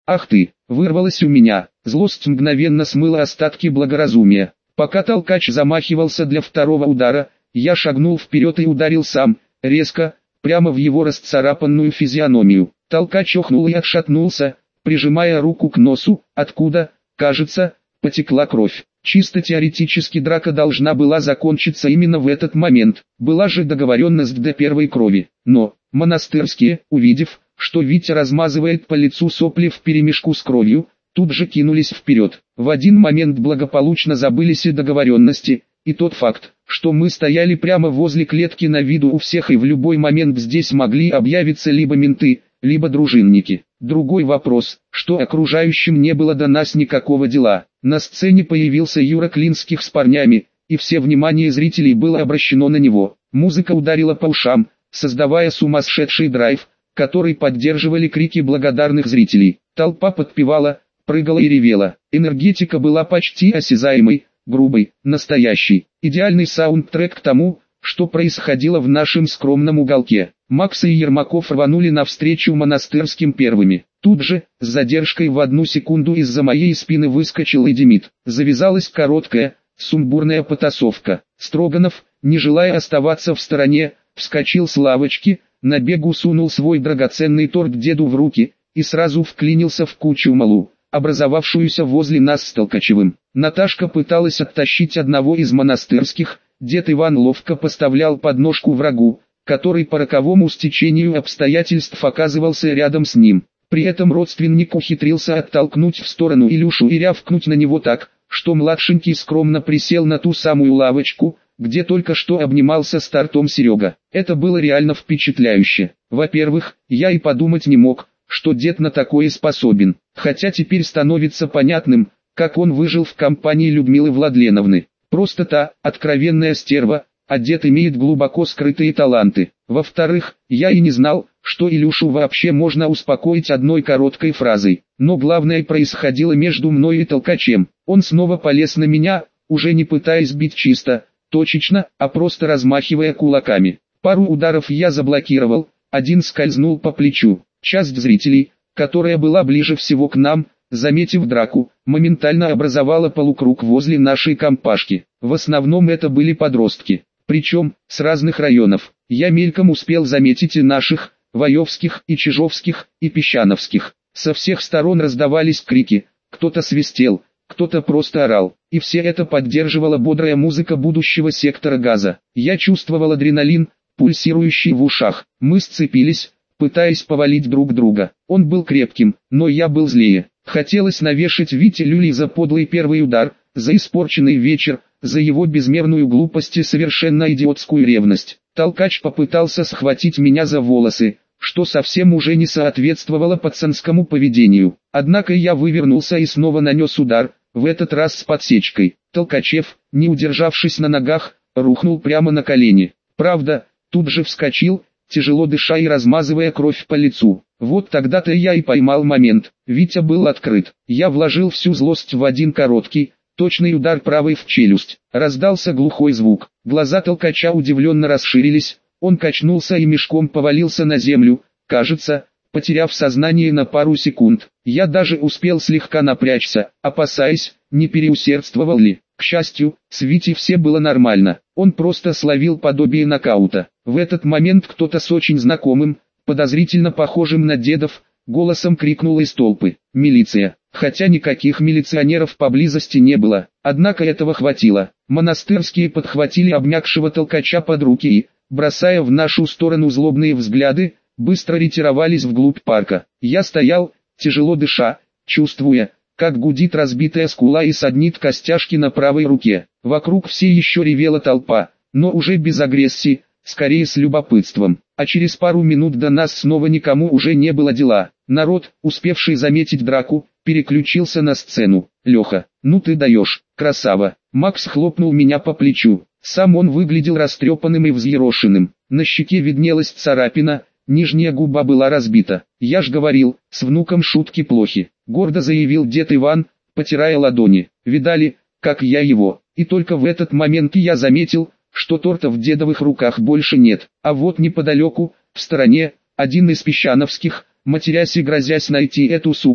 Ах ты, вырвалось у меня, злость мгновенно смыла остатки благоразумия. Пока толкач замахивался для второго удара, я шагнул вперед и ударил сам, резко, прямо в его расцарапанную физиономию. Толкач охнул и отшатнулся, прижимая руку к носу, откуда, кажется, потекла кровь. Чисто теоретически драка должна была закончиться именно в этот момент, была же договоренность до первой крови. Но, монастырские, увидев, что Витя размазывает по лицу сопли вперемешку с кровью, тут же кинулись вперед. В один момент благополучно забылись и договоренности, и тот факт, что мы стояли прямо возле клетки на виду у всех и в любой момент здесь могли объявиться либо менты, либо дружинники. Другой вопрос, что окружающим не было до нас никакого дела. На сцене появился Юра Клинских с парнями, и все внимание зрителей было обращено на него. Музыка ударила по ушам, создавая сумасшедший драйв, который поддерживали крики благодарных зрителей. Толпа подпевала, прыгала и ревела. Энергетика была почти осязаемой, грубой, настоящей. Идеальный саундтрек к тому, что происходило в нашем скромном уголке. Макс и Ермаков рванули навстречу монастырским первыми. Тут же, с задержкой в 1 секунду из-за моей спины выскочил и Демид. Завязалась короткая, сумбурная потасовка. Строганов, не желая оставаться в стороне, вскочил с лавочки, на бегу сунул свой драгоценный торт деду в руки и сразу вклинился в кучу малу, образовавшуюся возле нас с Толкачевым. Наташка пыталась оттащить одного из монастырских, дед Иван ловко поставлял подножку врагу, который по роковому стечению обстоятельств оказывался рядом с ним. При этом родственник ухитрился оттолкнуть в сторону Илюшу и рявкнуть на него так, что младшенький скромно присел на ту самую лавочку, где только что обнимался с тортом Серега. Это было реально впечатляюще. Во-первых, я и подумать не мог, что дед на такое способен, хотя теперь становится понятным, как он выжил в компании Людмилы Владленовны. Просто та, откровенная стерва, а дед имеет глубоко скрытые таланты. Во-вторых, я и не знал, что Илюшу вообще можно успокоить одной короткой фразой. Но главное происходило между мной и Толкачем. Он снова полез на меня, уже не пытаясь бить чисто, точечно, а просто размахивая кулаками. Пару ударов я заблокировал, один скользнул по плечу. Часть зрителей, которая была ближе всего к нам, заметив драку, моментально образовала полукруг возле нашей компашки. В основном это были подростки, причем с разных районов. Я мельком успел заметить и наших, Ваевских, и Чижовских, и Песчановских. Со всех сторон раздавались крики, кто-то свистел, кто-то просто орал, и все это поддерживала бодрая музыка будущего сектора газа. Я чувствовал адреналин, пульсирующий в ушах. Мы сцепились, пытаясь повалить друг друга. Он был крепким, но я был злее. Хотелось навешать Вите люлей за подлый первый удар, за испорченный вечер, за его безмерную глупость и совершенно идиотскую ревность. Толкач попытался схватить меня за волосы, что совсем уже не соответствовало пацанскому поведению. Однако я вывернулся и снова нанес удар, в этот раз с подсечкой. Толкачев, не удержавшись на ногах, рухнул прямо на колени. Правда, тут же вскочил, тяжело дыша и размазывая кровь по лицу. Вот тогда-то я и поймал момент. Витя был открыт. Я вложил всю злость в один короткий, точный удар правой в челюсть. Раздался глухой звук. Глаза Толкача удивленно расширились. Он качнулся и мешком повалился на землю, кажется, потеряв сознание на пару секунд. Я даже успел слегка напрячься, опасаясь, не переусердствовал ли. К счастью, с Витей все было нормально. Он просто словил подобие нокаута. В этот момент кто-то с очень знакомым, подозрительно похожим на дедов, голосом крикнул из толпы: «Милиция!». Хотя никаких милиционеров поблизости не было. Однако этого хватило. Монастырские подхватили обмякшего Толкача под руки и, бросая в нашу сторону злобные взгляды, быстро ретировались вглубь парка. Я стоял, тяжело дыша, чувствуя, как гудит разбитая скула и саднит костяшки на правой руке. Вокруг все еще ревела толпа, но уже без агрессии, скорее с любопытством. А через пару минут до нас снова никому уже не было дела. Народ, успевший заметить драку, переключился на сцену. «Леха, ну ты даешь, красава!» Макс хлопнул меня по плечу. Сам он выглядел растрепанным и взъерошенным. На щеке виднелась царапина, нижняя губа была разбита. «Я ж говорил, с внуком шутки плохи», — гордо заявил дед Иван, потирая ладони. «Видали, как я его?» И только в этот момент я заметил, что торта в дедовых руках больше нет. А вот неподалеку, в стороне, один из песчановских, матерясь и грозясь найти эту суку,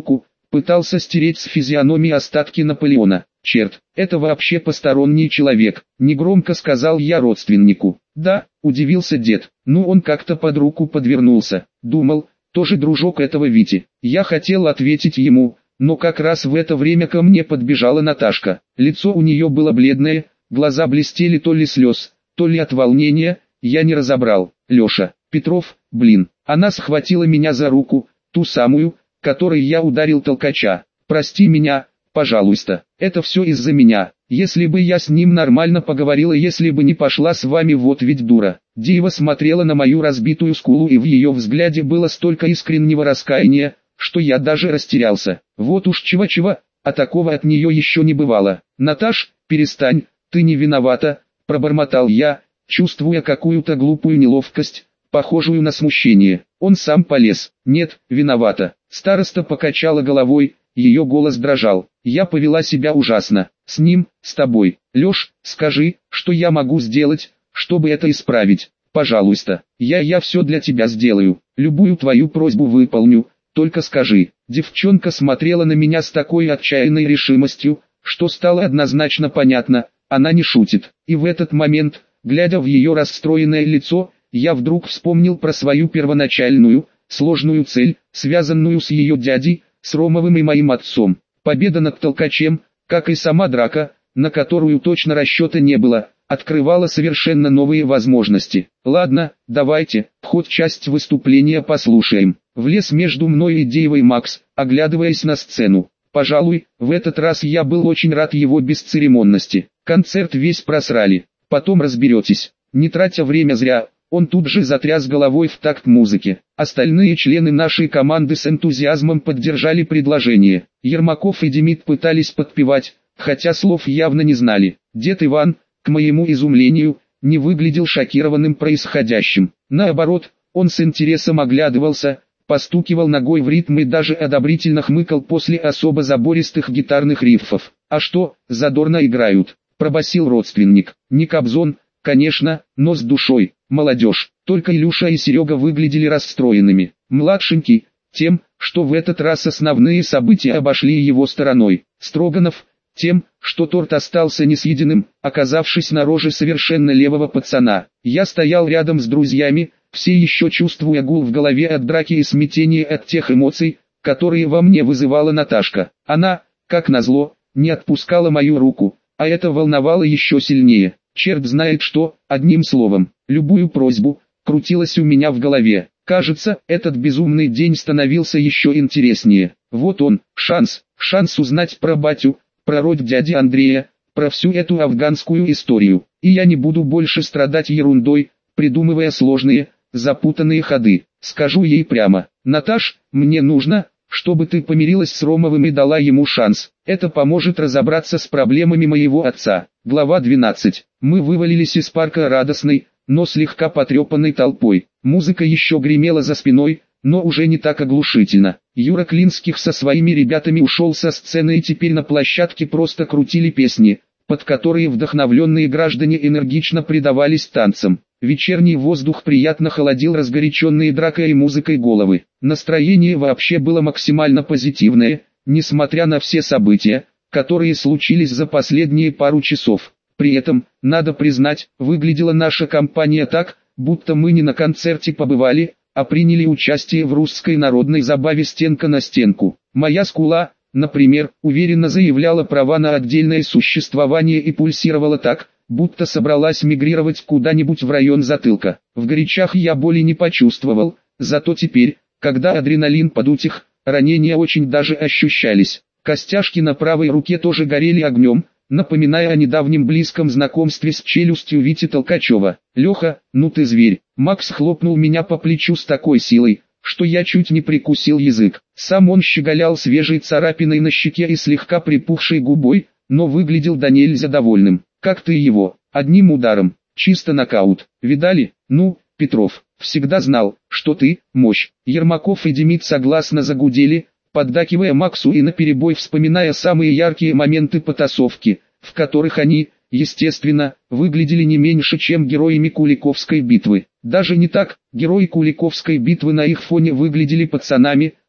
Пытался стереть с физиономии остатки Наполеона. «Черт, это вообще посторонний человек», — негромко сказал я родственнику. «Да», — удивился дед, — «ну он как-то под руку подвернулся. Думал, тоже дружок этого Вити». Я хотел ответить ему, но как раз в это время ко мне подбежала Наташка. Лицо у нее было бледное, глаза блестели то ли слез, то ли от волнения, я не разобрал. «Леша, Петров, блин». Она схватила меня за руку, ту самую, которой я ударил толкача. «Прости меня, пожалуйста, это все из-за меня. Если бы я с ним нормально поговорила, если бы не пошла с вами, вот ведь дура». Дива смотрела на мою разбитую скулу, и в ее взгляде было столько искреннего раскаяния, что я даже растерялся. Вот уж чего-чего, а такого от нее еще не бывало. «Наташ, перестань, ты не виновата», — пробормотал я, чувствуя какую-то глупую неловкость, похожую на смущение. Он сам полез. «Нет, виновата». Староста покачала головой, ее голос дрожал. «Я повела себя ужасно. С ним, с тобой. Леш, скажи, что я могу сделать, чтобы это исправить. Пожалуйста, я все для тебя сделаю. Любую твою просьбу выполню, только скажи». Девчонка смотрела на меня с такой отчаянной решимостью, что стало однозначно понятно, она не шутит. И в этот момент, глядя в ее расстроенное лицо, я вдруг вспомнил про свою первоначальную, сложную цель, связанную с ее дядей, с Ромовым и моим отцом. Победа над толкачем, как и сама драка, на которую точно расчета не было, открывала совершенно новые возможности. «Ладно, давайте, хоть часть выступления послушаем». Влез между мной и Деевой Макс, оглядываясь на сцену. Пожалуй, в этот раз я был очень рад его бесцеремонности. Концерт весь просрали. Потом разберетесь. Не тратя время зря, он тут же затряс головой в такт музыки. Остальные члены нашей команды с энтузиазмом поддержали предложение. Ермаков и Демид пытались подпевать, хотя слов явно не знали. Дед Иван, к моему изумлению, не выглядел шокированным происходящим. Наоборот, он с интересом оглядывался, постукивал ногой в ритм и даже одобрительно хмыкал после особо забористых гитарных рифов. «А что, задорно играют», — пробасил родственник. «Не Кобзон, конечно, но с душой. Молодежь». Только Илюша и Серега выглядели расстроенными. Младшенький, тем, что в этот раз основные события обошли его стороной. Строганов, тем, что торт остался несъеденным, оказавшись на роже совершенно левого пацана. Я стоял рядом с друзьями, все еще чувствуя гул в голове от драки и смятения от тех эмоций, которые во мне вызывала Наташка. Она, как назло, не отпускала мою руку, а это волновало еще сильнее. Черт знает что, одним словом, любую просьбу, крутилось у меня в голове. Кажется, этот безумный день становился еще интереснее. Вот он, шанс узнать про батю, про род дяди Андрея, про всю эту афганскую историю. И я не буду больше страдать ерундой, придумывая сложные, запутанные ходы. Скажу ей прямо: «Наташ, мне нужно, чтобы ты помирилась с Ромовым и дала ему шанс. Это поможет разобраться с проблемами моего отца». Глава 12. Мы вывалились из парка радостной, но слегка потрепанной толпой. Музыка еще гремела за спиной, но уже не так оглушительно. Юра Клинских со своими ребятами ушел со сцены, и теперь на площадке просто крутили песни, под которые вдохновленные граждане энергично предавались танцам. Вечерний воздух приятно холодил разгоряченные дракой и музыкой головы. Настроение вообще было максимально позитивное, несмотря на все события, которые случились за последние пару часов. При этом, надо признать, выглядела наша компания так, будто мы не на концерте побывали, а приняли участие в русской народной забаве «Стенка на стенку». Моя скула, например, уверенно заявляла права на отдельное существование и пульсировала так, будто собралась мигрировать куда-нибудь в район затылка. В горячах я боли не почувствовал, зато теперь, когда адреналин подутих, ранения очень даже ощущались. Костяшки на правой руке тоже горели огнем, напоминая о недавнем близком знакомстве с челюстью Вити Толкачева. «Леха, ну ты зверь!» Макс хлопнул меня по плечу с такой силой, что я чуть не прикусил язык. Сам он щеголял свежей царапиной на щеке и слегка припухшей губой, но выглядел до нельзя довольным. «Как ты его?» «Одним ударом, чисто нокаут. Видали? Ну, Петров, всегда знал, что ты – мощь». Ермаков и Демид согласно загудели, поддакивая Максу и наперебой вспоминая самые яркие моменты потасовки, в которых они, естественно, выглядели не меньше, чем героями Куликовской битвы. Даже не так, герои Куликовской битвы на их фоне выглядели пацанами,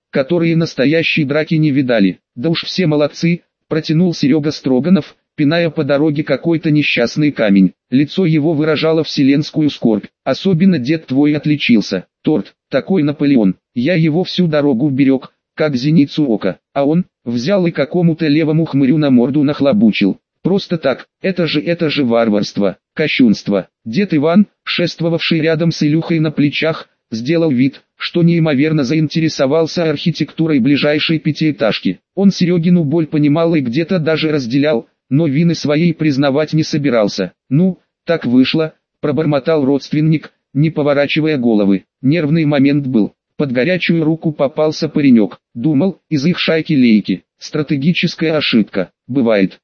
которые настоящей драки не видали. Да уж все молодцы, протянул Серега Строганов, пиная по дороге какой-то несчастный камень. Лицо его выражало вселенскую скорбь. Особенно дед твой отличился. Торт, такой Наполеон. Я его всю дорогу берег, как зеницу ока. А он взял и какому-то левому хмырю на морду нахлобучил. Просто так, это же варварство, кощунство. Дед Иван, шествовавший рядом с Илюхой на плечах, сделал вид, что неимоверно заинтересовался архитектурой ближайшей пятиэтажки. Он Серегину боль понимал и где-то даже разделял, но вины своей признавать не собирался. «Ну, так вышло», — пробормотал родственник, не поворачивая головы. Нервный момент был. Под горячую руку попался паренек. Думал, из их шайки-лейки. Стратегическая ошибка. Бывает,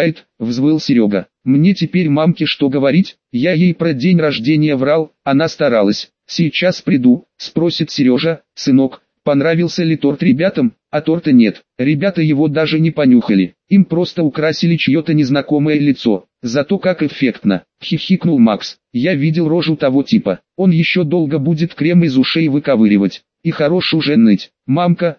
взвыл Серега. Мне теперь мамке что говорить? Я ей про день рождения врал, она старалась. Сейчас приду, спросит Сережа, сынок, понравился ли торт ребятам, а торта нет. Ребята его даже не понюхали. Им просто украсили чье-то незнакомое лицо. Зато как эффектно, хихикнул Макс. Я видел рожу того типа. Он еще долго будет крем из ушей выковыривать. И хорош уже ныть. Мамка,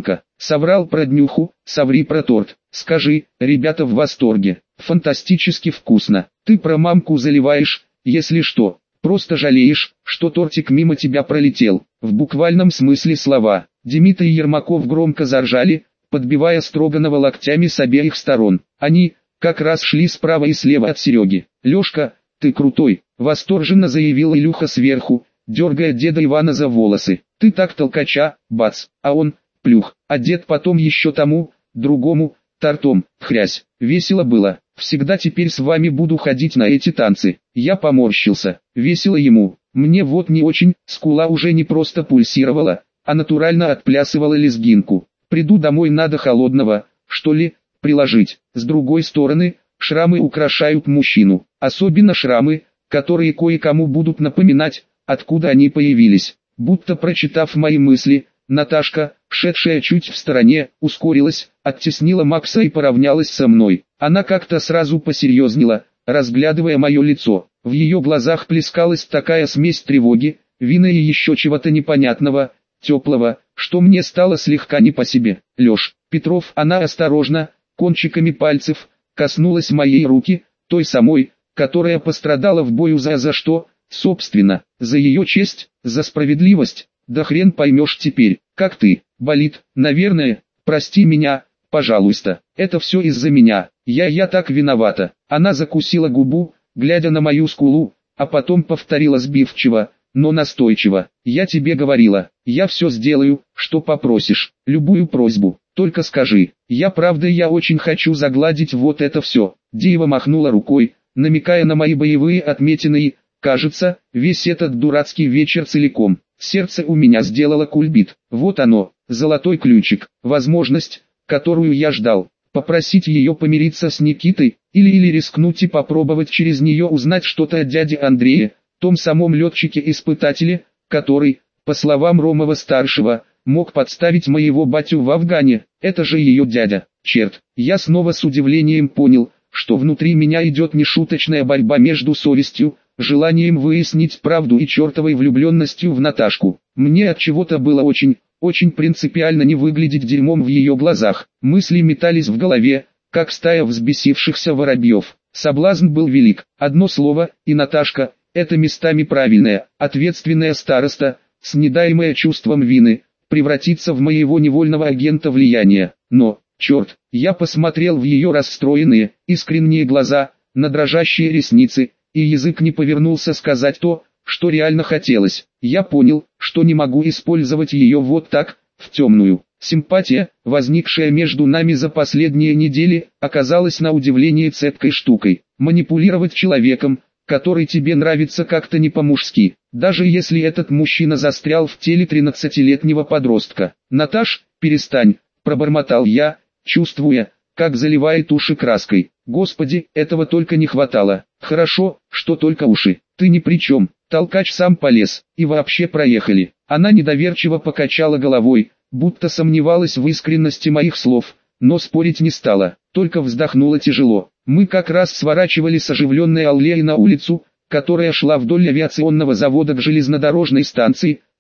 соврал про днюху, соври про торт. Скажи, ребята в восторге. Фантастически вкусно. Ты про мамку заливаешь, если что. Просто жалеешь, что тортик мимо тебя пролетел. В буквальном смысле слова. Демид и Ермаков громко заржали, подбивая Строганова локтями с обеих сторон. Они как раз шли справа и слева от Сереги. «Лешка, ты крутой!» — восторженно заявил Илюха сверху, дергая деда Ивана за волосы. «Ты так толкача, бац!» А он, плюх, а дед потом еще тому, другому, тортом, хрясь. Весело было. Всегда теперь с вами буду ходить на эти танцы. Я поморщился. Весело ему. Мне вот не очень, скула уже не просто пульсировала, а натурально отплясывала лезгинку. Приду домой, надо холодного, что ли, приложить. С другой стороны, шрамы украшают мужчину. Особенно шрамы, которые кое-кому будут напоминать, откуда они появились. Будто прочитав мои мысли, Наташка, шедшая чуть в стороне, ускорилась, оттеснила Макса и поравнялась со мной. Она как-то сразу посерьезнела, разглядывая мое лицо. В ее глазах плескалась такая смесь тревоги, вины и еще чего-то непонятного, теплого, что мне стало слегка не по себе. «Леш, Петров», она осторожно, кончиками пальцев, коснулась моей руки, той самой, которая пострадала в бою за что, собственно, за ее честь, за справедливость. Да хрен поймешь теперь, как ты, болит, наверное, прости меня, пожалуйста, это все из-за меня, я так виновата. Она закусила губу, глядя на мою скулу, а потом повторила сбивчиво, но настойчиво. Я тебе говорила, я все сделаю, что попросишь, любую просьбу, только скажи. Я очень хочу загладить вот это все. Деева махнула рукой, намекая на мои боевые отметины и, кажется, весь этот дурацкий вечер целиком. Сердце у меня сделало кульбит. Вот оно, золотой ключик, возможность, которую я ждал. Попросить ее помириться с Никитой, или рискнуть и попробовать через нее узнать что-то от дяди Андрея, том самом летчике-испытателе, который, по словам Ромова-старшего, мог подставить моего батю в Афгане. Это же ее дядя. Черт, я снова с удивлением понял, что внутри меня идет нешуточная борьба между совестью, желанием выяснить правду и чертовой влюбленностью в Наташку. Мне от чего-то было очень принципиально не выглядеть дерьмом в ее глазах. Мысли метались в голове, как стая взбесившихся воробьев. Соблазн был велик. Одно слово, и Наташка, это местами правильная, ответственная староста, с недаемое чувством вины, превратится в моего невольного агента влияния. Но, черт, я посмотрел в ее расстроенные, искренние глаза, на дрожащие ресницы, и язык не повернулся сказать то, что реально хотелось. Я понял, что не могу использовать ее вот так, в темную. Симпатия, возникшая между нами за последние недели, оказалась на удивление цепкой штукой. Манипулировать человеком, который тебе нравится, как-то не по-мужски, даже если этот мужчина застрял в теле 13-летнего подростка. «Наташ, перестань», — пробормотал я, чувствуя, как заливает уши краской. Господи, этого только не хватало. Хорошо, что только уши. Ты ни при чем. Толкач сам полез. И вообще проехали. Она недоверчиво покачала головой, будто сомневалась в искренности моих слов, но спорить не стала, только вздохнула тяжело. Мы как раз сворачивали с оживленной аллеи на улицу, которая шла вдоль авиационного завода к железнодорожной станции,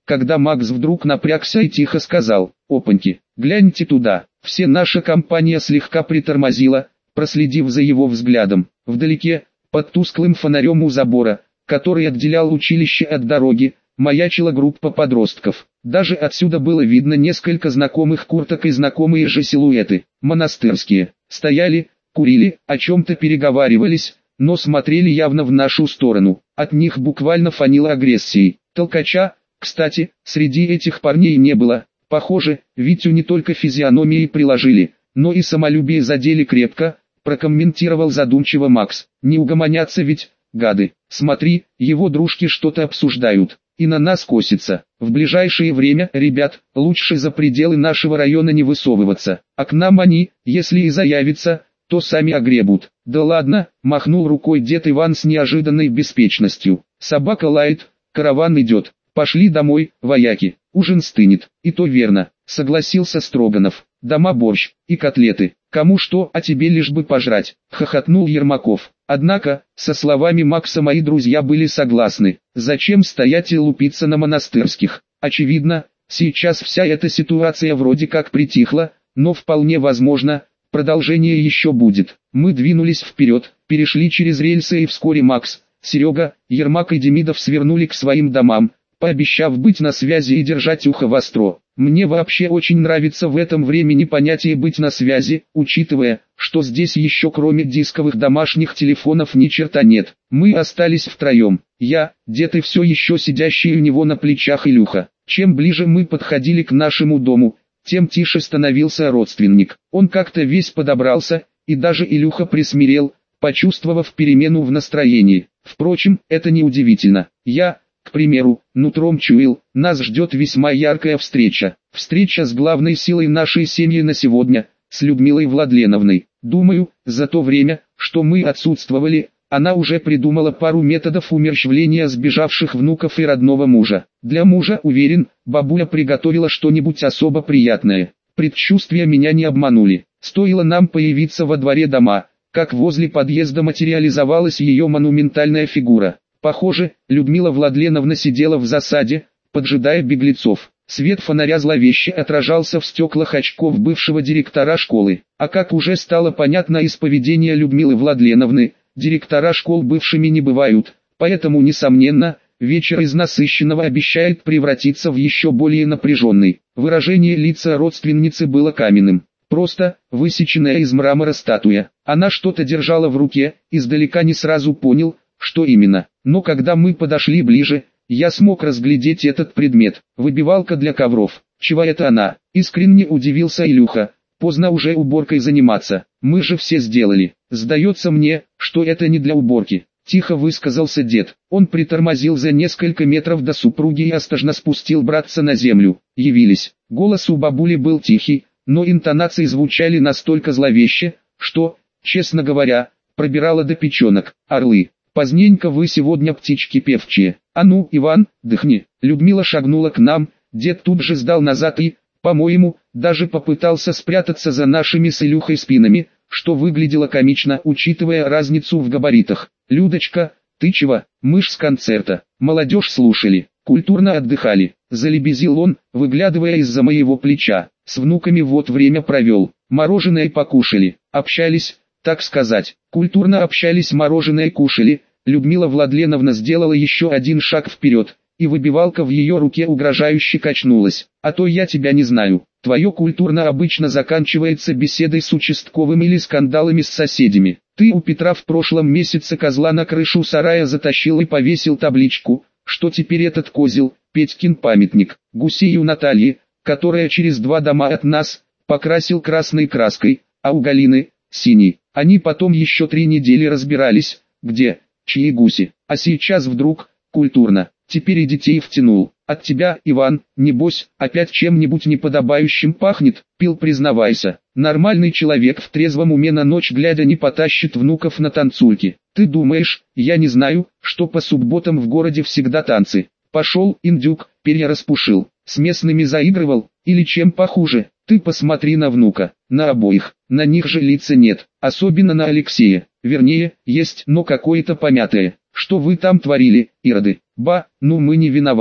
когда Макс вдруг напрягся и тихо сказал: «Опаньки, гляньте туда». Вся наша компания слегка притормозила, проследив за его взглядом. Вдалеке, под тусклым фонарем у забора, который отделял училище от дороги, маячила группа подростков. Даже отсюда было видно несколько знакомых курток и знакомые же силуэты. Монастырские. Стояли, курили, о чем-то переговаривались, но смотрели явно в нашу сторону. От них буквально фанило агрессией. Толкача, кстати, среди этих парней не было. Похоже, Витю не только физиономией приложили, но и самолюбие задели крепко, прокомментировал задумчиво Макс. Не угомонятся ведь, гады. Смотри, его дружки что-то обсуждают. И на нас косится. В ближайшее время, ребят, лучше за пределы нашего района не высовываться. А к нам они, если и заявятся, то сами огребут. Да ладно, махнул рукой дед Иван с неожиданной беспечностью. Собака лает, караван идет. Пошли домой, вояки, ужин стынет. И то верно, согласился Строганов. Дома борщ и котлеты. Кому что, а тебе лишь бы пожрать, хохотнул Ермаков. Однако, со словами Макса мои друзья были согласны. Зачем стоять и лупиться на монастырских? Очевидно, сейчас вся эта ситуация вроде как притихла, но вполне возможно, продолжение еще будет. Мы двинулись вперед, перешли через рельсы и вскоре Макс, Серега, Ермак и Демидов свернули к своим домам, пообещав быть на связи и держать ухо востро. Мне вообще очень нравится в этом времени понятие «быть на связи», учитывая, что здесь еще кроме дисковых домашних телефонов ни черта нет. Мы остались втроем, я, дед и все еще сидящий у него на плечах Илюха. Чем ближе мы подходили к нашему дому, тем тише становился родственник. Он как-то весь подобрался, и даже Илюха присмирел, почувствовав перемену в настроении. Впрочем, это не удивительно. Я, к примеру, нутром чуял, нас ждет весьма яркая встреча. Встреча с главной силой нашей семьи на сегодня, с Людмилой Владленовной. Думаю, за то время, что мы отсутствовали, она уже придумала пару методов умерщвления сбежавших внуков и родного мужа. Для мужа, уверен, бабуля приготовила что-нибудь особо приятное. Предчувствия меня не обманули. Стоило нам появиться во дворе дома, как возле подъезда материализовалась ее монументальная фигура. Похоже, Людмила Владленовна сидела в засаде, поджидая беглецов. Свет фонаря зловеще отражался в стеклах очков бывшего директора школы. А как уже стало понятно из поведения Людмилы Владленовны, директора школ бывшими не бывают, поэтому, несомненно, вечер из насыщенного обещает превратиться в еще более напряженный. Выражение лица родственницы было каменным. Просто, высеченная из мрамора статуя. Она что-то держала в руке, издалека не сразу понял, что именно. Но когда мы подошли ближе, я смог разглядеть этот предмет. Выбивалка для ковров. Чего это она? Искренне удивился Илюха. Поздно уже уборкой заниматься. Мы же все сделали. Сдается мне, что это не для уборки. Тихо высказался дед. Он притормозил за несколько метров до супруги и осторожно спустил братца на землю. Явились. Голос у бабули был тихий, но интонации звучали настолько зловеще, что, честно говоря, пробирало до печенок. Орлы. Поздненько вы сегодня птички певчие. А ну, Иван, дыхни. Людмила шагнула к нам, дед тут же сдал назад и, по-моему, даже попытался спрятаться за нашими с Илюхой спинами, что выглядело комично, учитывая разницу в габаритах. Людочка, ты чего? Мы ж с концерта. Молодежь слушали, культурно отдыхали. Залебезил он, выглядывая из-за моего плеча. С внуками вот время провел. Мороженое покушали, общались, так сказать. Культурно общались, мороженое кушали. Людмила Владленовна сделала еще один шаг вперед, и выбивалка в ее руке угрожающе качнулась. А то я тебя не знаю. Твое культурно обычно заканчивается беседой с участковым или скандалами с соседями. Ты у Петра в прошлом месяце козла на крышу сарая затащил и повесил табличку, что теперь этот козел, Петькин памятник, Гусею Наталье, которая через 2 дома от нас, покрасил красной краской, а у Галины – синей. Они потом еще 3 недели разбирались, где, чьи гуси. А сейчас вдруг, культурно, теперь и детей втянул. От тебя, Иван, небось, опять чем-нибудь неподобающим пахнет, пил, признавайся. Нормальный человек в трезвом уме на ночь глядя не потащит внуков на танцульки. Ты думаешь, я не знаю, что по субботам в городе всегда танцы? Пошел, индюк, перья распушил, с местными заигрывал, или чем похуже. Ты посмотри на внука, на обоих, на них же лица нет, особенно на Алексея. Вернее, есть, но какое-то помятое. Что вы там творили, ироды? Ба, ну мы не виноваты.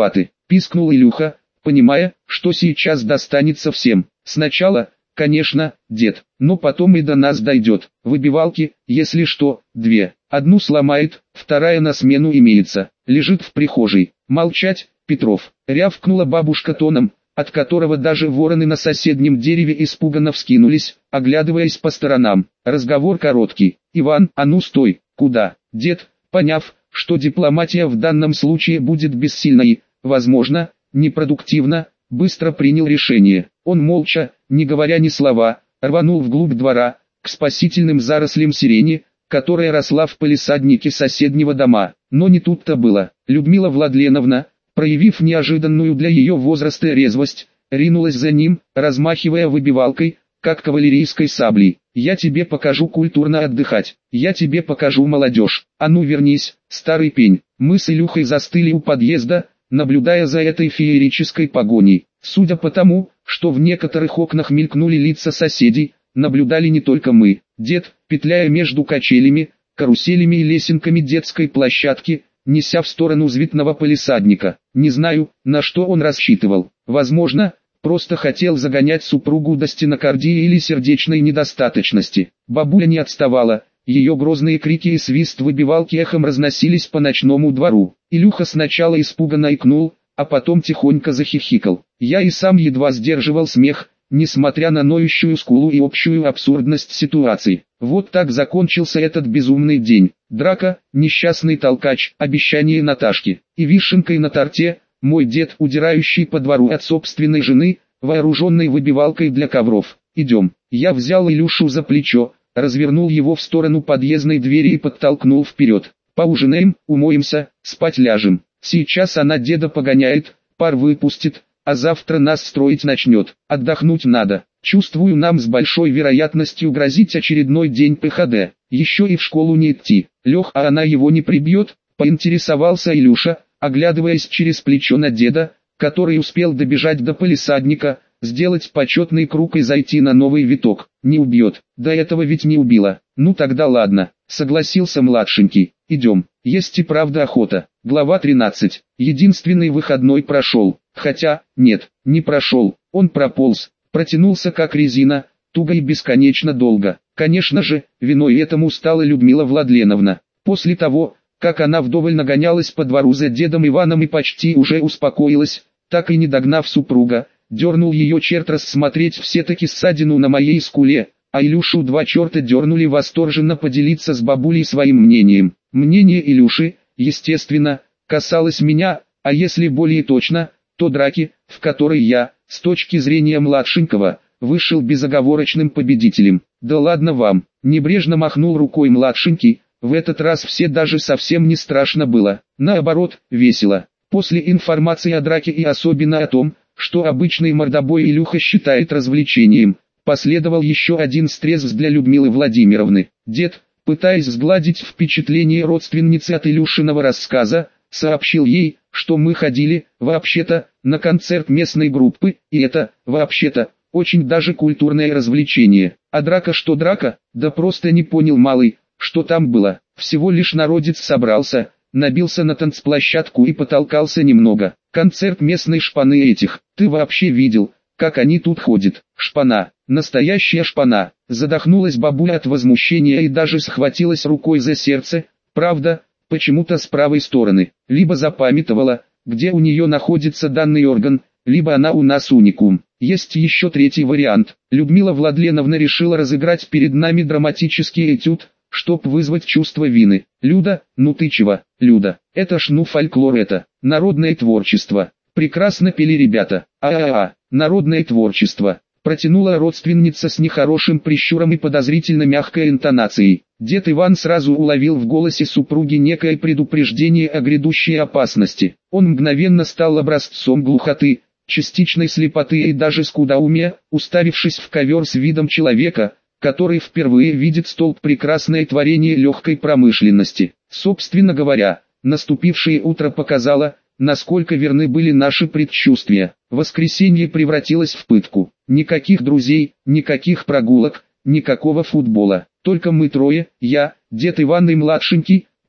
пискнул Илюха, понимая, что сейчас достанется всем. Сначала, конечно, дед, но потом и до нас дойдет. Выбивалки, если что, две. Одну сломает, вторая на смену имеется. Лежит в прихожей. Молчать, Петров, рявкнула бабушка тоном, от которого даже вороны на соседнем дереве испуганно вскинулись, оглядываясь по сторонам. Разговор короткий. Иван, а ну стой, куда? Дед, поняв, что дипломатия в данном случае будет бессильна и, возможно, непродуктивна, быстро принял решение. Он молча, не говоря ни слова, рванул вглубь двора, к спасительным зарослям сирени, которая росла в палисаднике соседнего дома. Но не тут-то было. Людмила Владленовна, проявив неожиданную для ее возраста резвость, ринулась за ним, размахивая выбивалкой, как кавалерийской саблей. «Я тебе покажу культурно отдыхать, я тебе покажу молодежь. А ну вернись, старый пень». Мы с Илюхой застыли у подъезда, наблюдая за этой феерической погоней. Судя по тому, что в некоторых окнах мелькнули лица соседей, наблюдали не только мы. Дед, петляя между качелями, каруселями и лесенками детской площадки, неся в сторону звездного палисадника. Не знаю, на что он рассчитывал. Возможно, просто хотел загонять супругу до стенокардии или сердечной недостаточности. Бабуля не отставала, ее грозные крики и свист выбивалки эхом разносились по ночному двору. Илюха сначала испуганно икнул, а потом тихонько захихикал. Я и сам едва сдерживал смех, несмотря на ноющую скулу и общую абсурдность ситуации. Вот так закончился этот безумный день. Драка, несчастный толкач, обещание Наташки. И вишенкой на торте, мой дед, удирающий по двору от собственной жены, вооруженной выбивалкой для ковров. «Идем». Я взял Илюшу за плечо, развернул его в сторону подъездной двери и подтолкнул вперед. «Поужинаем, умоемся, спать ляжем. Сейчас она деда погоняет, пар выпустит, а завтра нас строить начнет. Отдохнуть надо. Чувствую, нам с большой вероятностью грозит очередной день ПХД. Еще и в школу не идти. Лех, а она его не прибьет?» — поинтересовался Илюша, оглядываясь через плечо на деда, который успел добежать до палисадника, сделать почетный круг и зайти на новый виток. «Не убьет. До этого ведь не убила». «Ну тогда ладно», — согласился младшенький. «Идем». Есть и правда охота. Глава 13. Единственный выходной прошел. Хотя, нет, не прошел. Он прополз, протянулся как резина, туго и бесконечно долго. Конечно же, виной этому стала Людмила Владленовна. После того, как она вдоволь нагонялась по двору за дедом Иваном и почти уже успокоилась, так и не догнав супруга, дернул ее черт рассмотреть все-таки ссадину на моей скуле, а Илюшу два черта дернули восторженно поделиться с бабулей своим мнением. Мнение Илюши, естественно, касалось меня, а если более точно, то драки, в которой я, с точки зрения младшенького, вышел безоговорочным победителем. «Да ладно вам», — небрежно махнул рукой младшенький, в этот раз все даже совсем не страшно было, наоборот, весело. После информации о драке и особенно о том, что обычный мордобой Илюха считает развлечением, последовал еще один стресс для Людмилы Владимировны. Дед, пытаясь сгладить впечатление родственницы от Илюшиного рассказа, сообщил ей, что мы ходили, вообще-то, на концерт местной группы, и это, вообще-то, очень даже культурное развлечение. А драка что драка? Да просто не понял малый, что там было. Всего лишь народец собрался, набился на танцплощадку и потолкался немного. Концерт местной шпаны этих. Ты вообще видел, как они тут ходят? Шпана, настоящая шпана. Задохнулась бабуля от возмущения и даже схватилась рукой за сердце, правда, почему-то с правой стороны. Либо запамятовала, где у нее находится данный орган, либо она у нас уникум. Есть еще третий вариант. Людмила Владленовна решила разыграть перед нами драматический этюд, чтоб вызвать чувство вины. «Люда, ну ты чего, Люда, это ж ну фольклор это, народное творчество». Прекрасно пели ребята. Народное творчество. Протянула родственница с нехорошим прищуром и подозрительно мягкой интонацией. Дед Иван сразу уловил в голосе супруги некое предупреждение о грядущей опасности. Он мгновенно стал образцом глухоты, частичной слепоты и даже скудоумия, уставившись в ковер с видом человека, который впервые видит столб прекрасное творение легкой промышленности. Собственно говоря, наступившее утро показало, насколько верны были наши предчувствия. Воскресенье превратилось в пытку. Никаких друзей, никаких прогулок, никакого футбола. Только мы трое, я, дед Иван и младшенький,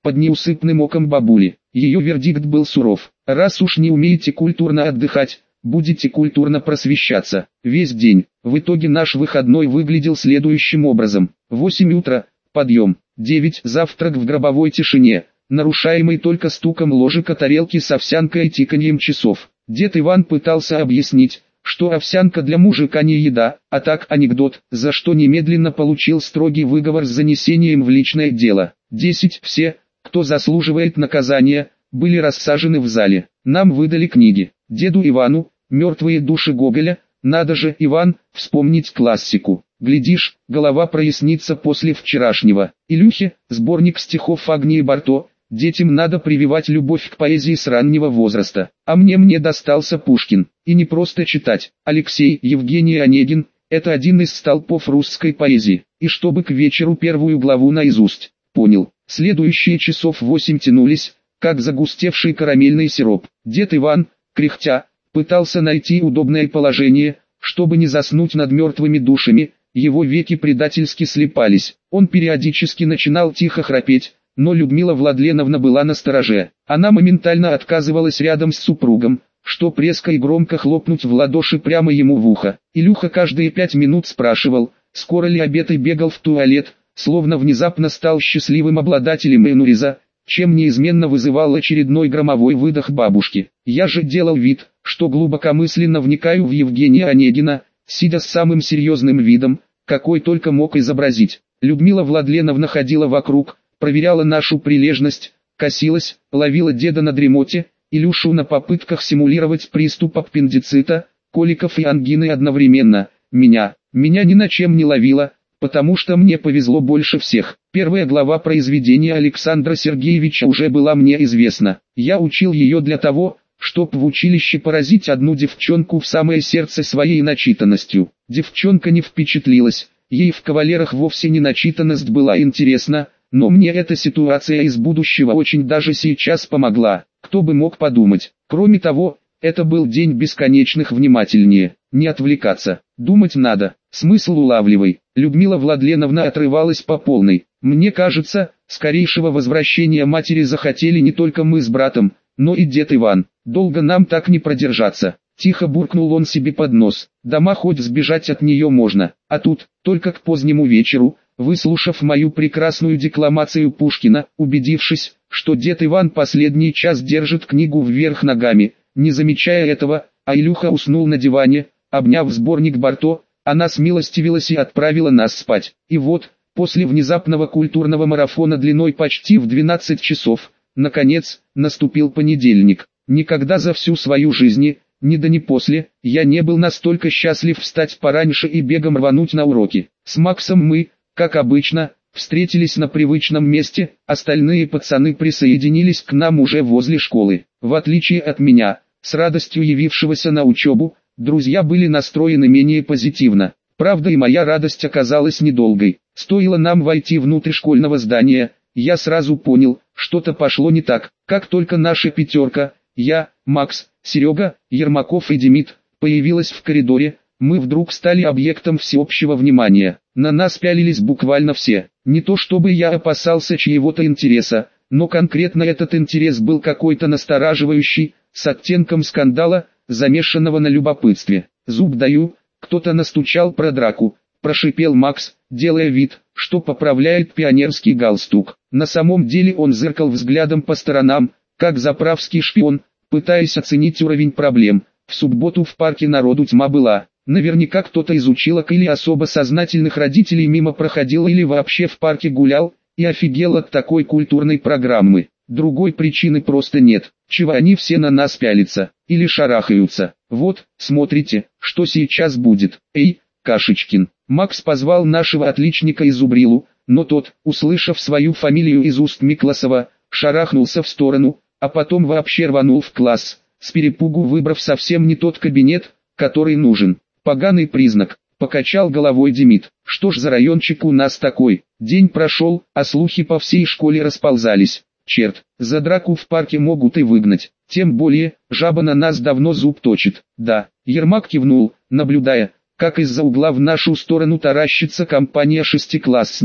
под неусыпным оком бабули. Ее вердикт был суров: раз уж не умеете культурно отдыхать, будете культурно просвещаться. Весь день. В итоге наш выходной выглядел следующим образом: 8 утра, подъем, 9 завтрак в гробовой тишине, нарушаемый только стуком ложек о тарелки с овсянкой и тиканьем часов. Дед Иван пытался объяснить, что овсянка для мужика не еда, а так анекдот, за что немедленно получил строгий выговор с занесением в личное дело. 10 все, кто заслуживает наказания, были рассажены в зале. Нам выдали книги. Деду Ивану «Мертвые души Гоголя», надо же, Иван, вспомнить классику. Глядишь, голова прояснится после вчерашнего. Илюхе сборник стихов Агнии Барто. Детям надо прививать любовь к поэзии с раннего возраста. А мне достался Пушкин. И не просто читать. Алексей Евгений Онегин – это один из столпов русской поэзии. И чтобы к вечеру первую главу наизусть. Понял. Следующие часов 8 тянулись, как загустевший карамельный сироп. Дед Иван, кряхтя, пытался найти удобное положение, чтобы не заснуть над мертвыми душами. Его веки предательски слипались. Он периодически начинал тихо храпеть, но Людмила Владленовна была настороже. Она моментально отказывалась рядом с супругом, чтоб резко и громко хлопнуть в ладоши прямо ему в ухо. Илюха каждые 5 минут спрашивал, скоро ли обед, и бегал в туалет, словно внезапно стал счастливым обладателем энуриза, чем неизменно вызывал очередной громовой выдох бабушки. Я же делал вид, что глубокомысленно вникаю в Евгения Онегина, сидя с самым серьезным видом, какой только мог изобразить. Людмила Владленовна ходила вокруг, проверяла нашу прилежность, косилась, ловила деда на дремоте, Илюшу на попытках симулировать приступ аппендицита, коликов и ангины одновременно. Меня ни на чем не ловила, потому что мне повезло больше всех. Первая глава произведения Александра Сергеевича уже была мне известна. Я учил ее для того, чтоб в училище поразить одну девчонку в самое сердце своей начитанностью. Девчонка не впечатлилась, ей в кавалерах вовсе не начитанность была интересна, но мне эта ситуация из будущего очень даже сейчас помогла. Кто бы мог подумать. Кроме того, это был день бесконечных внимательнее. Не отвлекаться. Думать надо. Смысл улавливай. Людмила Владленовна отрывалась по полной. Мне кажется, скорейшего возвращения матери захотели не только мы с братом, но и дед Иван. Долго нам так не продержаться. Тихо буркнул он себе под нос. Дома хоть сбежать от нее можно. А тут, только к позднему вечеру, выслушав мою прекрасную декламацию Пушкина, убедившись, что дед Иван последний час держит книгу вверх ногами, не замечая этого, а Илюха уснул на диване, обняв сборник Барто, она смилостивилась и отправила нас спать. И вот, после внезапного культурного марафона длиной почти в 12 часов, наконец, наступил понедельник. Никогда за всю свою жизнь, ни до ни после, я не был настолько счастлив встать пораньше и бегом рвануть на уроки. С Максом мы, как обычно, встретились на привычном месте, остальные пацаны присоединились к нам уже возле школы. В отличие от меня, с радостью явившегося на учебу, друзья были настроены менее позитивно. Правда, и моя радость оказалась недолгой. Стоило нам войти внутрь школьного здания, я сразу понял, что-то пошло не так. Как только наша пятерка, я, Макс, Серега, Ермаков и Демид, появилась в коридоре, мы вдруг стали объектом всеобщего внимания. На нас пялились буквально все. Не то чтобы я опасался чьего-то интереса, но конкретно этот интерес был какой-то настораживающий, с оттенком скандала, замешанного на любопытстве. Зуб даю, кто-то настучал про драку, прошипел Макс, делая вид, что поправляет пионерский галстук. На самом деле он зыркал взглядом по сторонам, как заправский шпион, пытаясь оценить уровень проблем. В субботу в парке народу тьма была. Наверняка кто-то из училок или особо сознательных родителей мимо проходил или вообще в парке гулял, и офигел от такой культурной программы. Другой причины просто нет. Чего они все на нас пялятся, или шарахаются. Вот, смотрите, что сейчас будет. Эй, Кашечкин. Макс позвал нашего отличника из Зубрилу, но тот, услышав свою фамилию из уст Микласова, шарахнулся в сторону, а потом вообще рванул в класс, с перепугу выбрав совсем не тот кабинет, который нужен. Поганый признак, покачал головой Демид. Что ж за райончик у нас такой? День прошел, а слухи по всей школе расползались. Черт, за драку в парке могут и выгнать. Тем более, жаба на нас давно зуб точит. Да, Ермак кивнул, наблюдая, как из-за угла в нашу сторону таращится компания шестиклассников.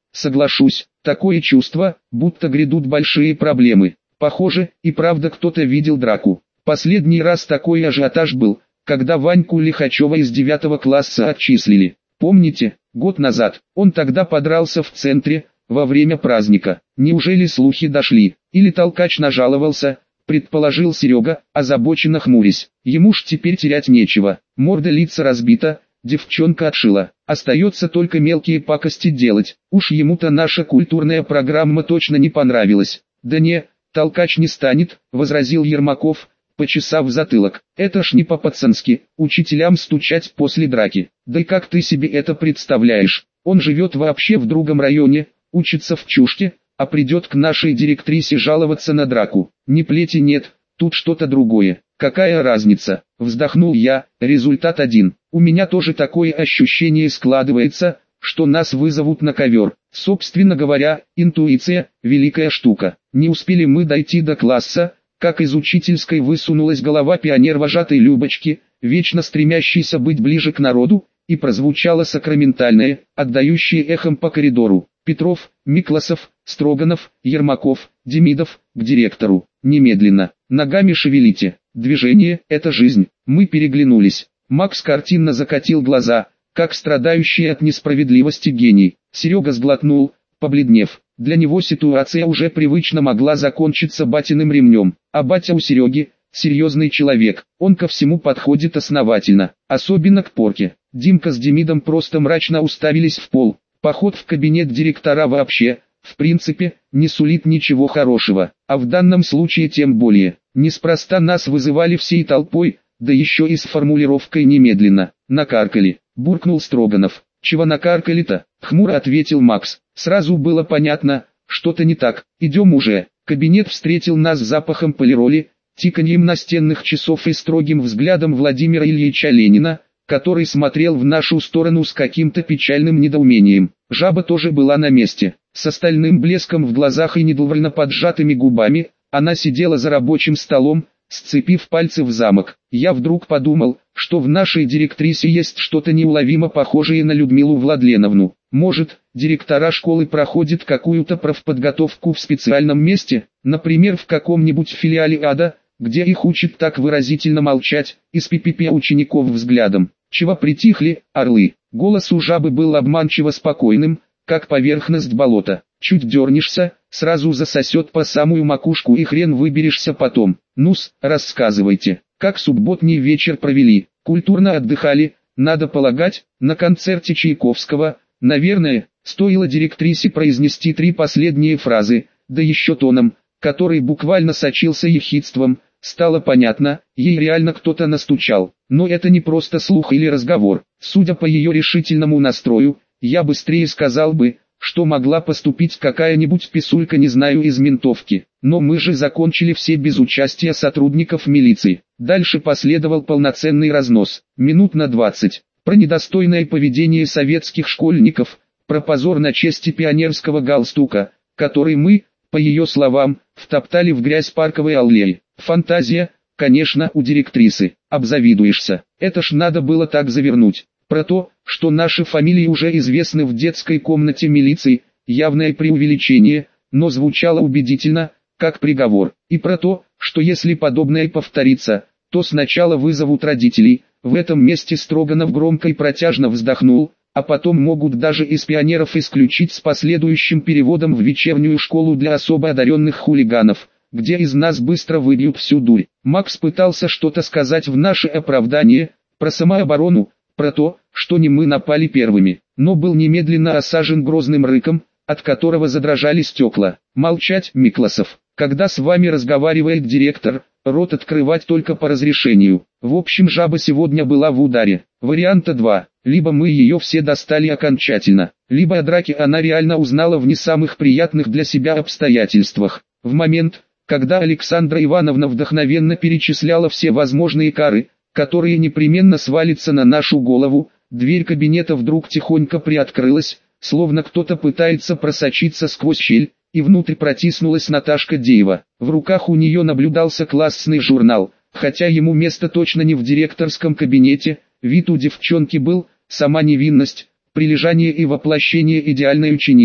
соглашусь, такое чувство, будто грядут большие проблемы. Похоже, и правда кто-то видел драку. Последний раз такой ажиотаж был, когда Ваньку Лихачева из 9 класса отчислили. Помните, год назад, он тогда подрался в центре, во время праздника. Неужели слухи дошли? Или толкач нажаловался, предположил Серега, озабоченно хмурясь. Ему ж теперь терять нечего. Морда лица разбита, девчонка отшила. Остается только мелкие пакости делать. Уж ему-то наша культурная программа точно не понравилась. Да не, толкач не станет, возразил Ермаков, почесав затылок. Это ж не по-пацански, учителям стучать после драки. Да и как ты себе это представляешь? Он живет вообще в другом районе, учится в Чушке, а придет к нашей директрисе жаловаться на драку. Ни плети нет, тут что-то другое. Какая разница? Вздохнул я, результат один. У меня тоже такое ощущение складывается, что нас вызовут на ковер. Собственно говоря, интуиция – великая штука. Не успели мы дойти до класса, как из учительской высунулась голова пионер-вожатой Любочки, вечно стремящейся быть ближе к народу, и прозвучало сакраментальное, отдающее эхом по коридору. Петров, Микласов, Строганов, Ермаков, Демидов, к директору. Немедленно. Ногами шевелите. Движение – это жизнь. Мы переглянулись. Макс картинно закатил глаза, как страдающий от несправедливости гений. Серега сглотнул, побледнев. Для него ситуация уже привычно могла закончиться батиным ремнем. А батя у Сереги – серьезный человек. Он ко всему подходит основательно, особенно к порке. Димка с Демидом просто мрачно уставились в пол. Поход в кабинет директора вообще, в принципе, не сулит ничего хорошего, а в данном случае тем более. Неспроста нас вызывали всей толпой, да еще и с формулировкой «немедленно». «Накаркали», — буркнул Строганов. «Чего накаркали-то?» — хмуро ответил Макс. Сразу было понятно, что-то не так. «Идем уже». Кабинет встретил нас запахом полироли, тиканьем настенных часов и строгим взглядом Владимира Ильича Ленина, который смотрел в нашу сторону с каким-то печальным недоумением. Жаба тоже была на месте. С остальным блеском в глазах и недовольно поджатыми губами, она сидела за рабочим столом, сцепив пальцы в замок. Я вдруг подумал, что в нашей директрисе есть что-то неуловимо похожее на Людмилу Владленовну. Может, директора школы проходят какую-то профподготовку в специальном месте, например в каком-нибудь филиале ада, где их учат так выразительно молчать, испепепя учеников взглядом. «Чего притихли, орлы?» Голос у жабы был обманчиво спокойным, как поверхность болота. Чуть дернешься, сразу засосет по самую макушку и хрен выберешься потом. Ну-с, рассказывайте, как субботний вечер провели? Культурно отдыхали, надо полагать, на концерте Чайковского. Наверное, стоило директрисе произнести 3 последние фразы, да еще тоном, который буквально сочился ехидством. Стало понятно, ей реально кто-то настучал. Но это не просто слух или разговор. Судя по ее решительному настрою, я быстрее сказал бы, что могла поступить какая-нибудь писулька, не знаю, из ментовки. Но мы же закончили все без участия сотрудников милиции. Дальше последовал полноценный разнос. Минут на 20. Про недостойное поведение советских школьников, про позор на чести пионерского галстука, который мы, по ее словам, втоптали в грязь парковой аллеи. Фантазия, конечно, у директрисы. Обзавидуешься. Это ж надо было так завернуть. Про то, что наши фамилии уже известны в детской комнате милиции, явное преувеличение, но звучало убедительно, как приговор. И про то, что если подобное повторится, то сначала вызовут родителей. В этом месте Строганов громко и протяжно вздохнул, а потом могут даже из пионеров исключить с последующим переводом в вечернюю школу для особо одаренных хулиганов, где из нас быстро выбьют всю дурь. Макс пытался что-то сказать в наше оправдание, про самооборону, про то, что не мы напали первыми, но был немедленно осажен грозным рыком, от которого задрожали стекла. «Молчать, Микласов, когда с вами разговаривает директор, рот открывать только по разрешению». В общем, жаба сегодня была в ударе. Варианта 2. Либо мы ее все достали окончательно, либо о драке она реально узнала в не самых приятных для себя обстоятельствах. В момент, когда Александра Ивановна вдохновенно перечисляла все возможные кары, которые непременно свалятся на нашу голову, дверь кабинета вдруг тихонько приоткрылась, словно кто-то пытается просочиться сквозь щель, и внутрь протиснулась Наташка Деева. В руках у нее наблюдался классный журнал, хотя ему место точно не в директорском кабинете. Вид у девчонки был, сама невинность, прилежание и воплощение идеальной ученицы.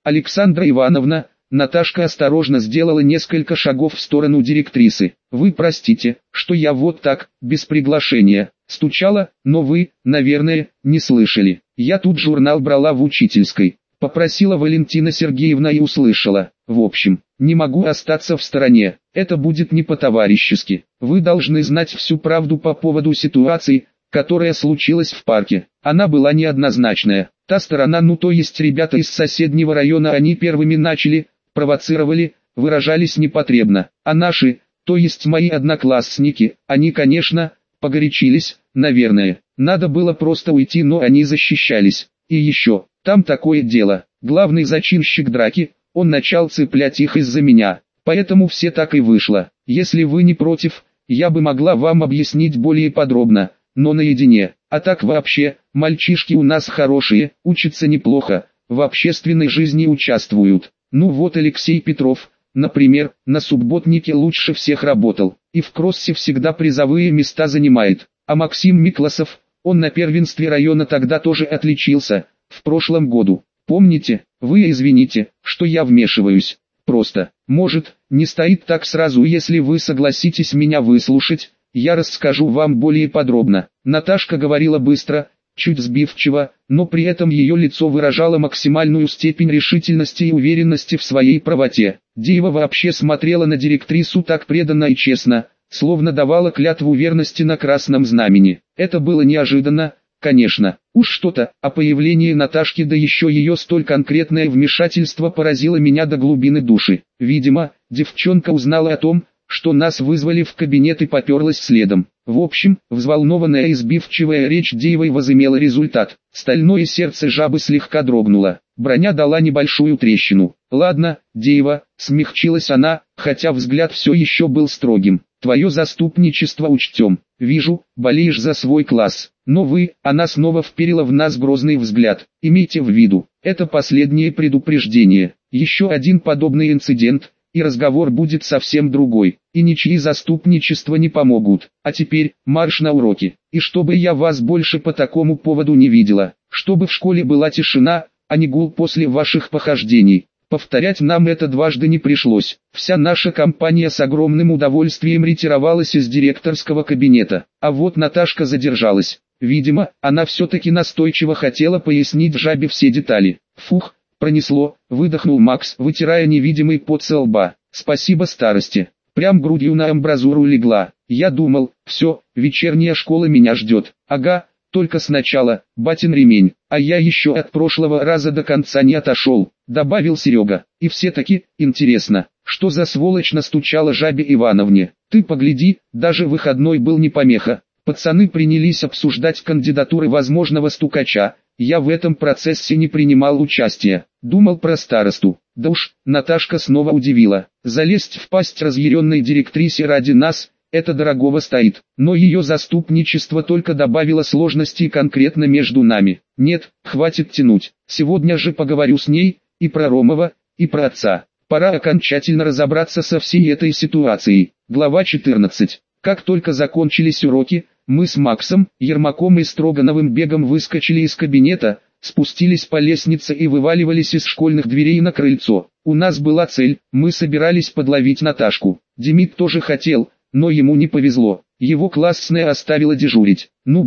Александра Ивановна, Наташка осторожно сделала несколько шагов в сторону директрисы. Вы простите, что я вот так, без приглашения, стучала, но вы, наверное, не слышали. Я тут журнал брала в учительской. Попросила Валентина Сергеевна и услышала. В общем, не могу остаться в стороне. Это будет не по-товарищески. Вы должны знать всю правду по поводу ситуации, которая случилась в парке. Она была неоднозначная. Та сторона, то есть ребята из соседнего района, они первыми начали, провоцировали, выражались непотребно. А наши, то есть мои одноклассники, они, конечно, погорячились, наверное. Надо было просто уйти, но они защищались. И еще, там такое дело. Главный зачинщик драки, он начал цеплять их из-за меня. Поэтому все так и вышло. Если вы не против, я бы могла вам объяснить более подробно, но наедине. А так вообще, мальчишки у нас хорошие, учатся неплохо, в общественной жизни участвуют. Вот Алексей Петров, например, на субботнике лучше всех работал, и в кроссе всегда призовые места занимает. А Максим Микласов, он на первенстве района тогда тоже отличился, в прошлом году. Помните? Вы извините, что я вмешиваюсь. Просто, может, не стоит так сразу, если вы согласитесь меня выслушать, я расскажу вам более подробно. Наташка говорила быстро, чуть сбивчиво, но при этом ее лицо выражало максимальную степень решительности и уверенности в своей правоте. Деева вообще смотрела на директрису так преданно и честно, словно давала клятву верности на красном знамени. Это было неожиданно, конечно. Уж что-то, а появление Наташки, да еще ее столь конкретное вмешательство поразило меня до глубины души. Видимо, девчонка узнала о том, что нас вызвали в кабинет и поперлась следом. В общем, взволнованная и сбивчивая речь Деевой возымела результат. Стальное сердце жабы слегка дрогнуло. Броня дала небольшую трещину. «Ладно, Деева», смягчилась она, хотя взгляд все еще был строгим. «Твое заступничество учтем. Вижу, болеешь за свой класс. Но вы», она снова вперила в нас грозный взгляд. «Имейте в виду, это последнее предупреждение. Еще один подобный инцидент, и разговор будет совсем другой, и ничьи заступничества не помогут. А теперь, марш на уроки, и чтобы я вас больше по такому поводу не видела, чтобы в школе была тишина, а не гул после ваших похождений. Повторять нам это дважды не пришлось. Вся наша компания с огромным удовольствием ретировалась из директорского кабинета, а вот Наташка задержалась. Видимо, она все-таки настойчиво хотела пояснить жабе все детали. Фух. Пронесло, выдохнул Макс, вытирая невидимый пот со лба. Спасибо старости. Прям грудью на амбразуру легла. Я думал, все, вечерняя школа меня ждет. Ага, только сначала, батин ремень. А я еще от прошлого раза до конца не отошел, добавил Серега. И все-таки, интересно, что за сволочь настучала жабе Ивановне. Ты погляди, даже выходной был не помеха. Пацаны принялись обсуждать кандидатуры возможного стукача. Я в этом процессе не принимал участия, думал про старосту. Да уж, Наташка снова удивила. Залезть в пасть разъяренной директрисе ради нас, это дорогого стоит. Но ее заступничество только добавило сложностей конкретно между нами. Нет, хватит тянуть. Сегодня же поговорю с ней, и про Ромова, и про отца. Пора окончательно разобраться со всей этой ситуацией. Глава 14. Как только закончились уроки, мы с Максом, Ермаком и Строгановым бегом выскочили из кабинета, спустились по лестнице и вываливались из школьных дверей на крыльцо. У нас была цель, мы собирались подловить Наташку. Демид тоже хотел, но ему не повезло. Его классная оставила дежурить.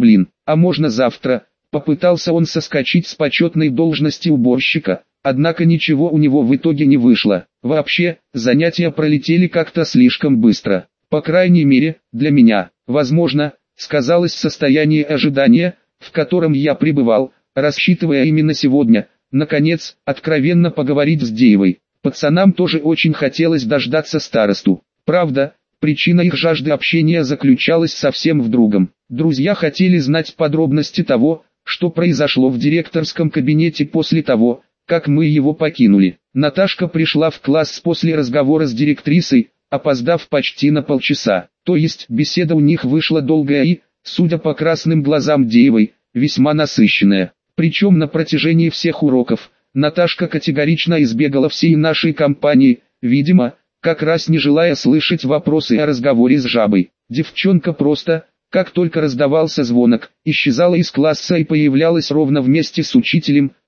А можно завтра? Попытался он соскочить с почетной должности уборщика, однако ничего у него в итоге не вышло. Вообще, занятия пролетели как-то слишком быстро. По крайней мере, для меня. Возможно, сказалось состояние ожидания, в котором я пребывал, рассчитывая именно сегодня, наконец, откровенно поговорить с Деевой. Пацанам тоже очень хотелось дождаться старосту. Правда, причина их жажды общения заключалась совсем в другом. Друзья хотели знать подробности того, что произошло в директорском кабинете после того, как мы его покинули. Наташка пришла в класс после разговора с директрисой, опоздав почти на полчаса. То есть беседа у них вышла долгая и, судя по красным глазам Деевой, весьма насыщенная. Причем на протяжении всех уроков, Наташка категорично избегала всей нашей компании, видимо, как раз не желая слышать вопросы о разговоре с жабой. Девчонка просто, как только раздавался звонок, исчезала из класса и появлялась ровно вместе с учителем,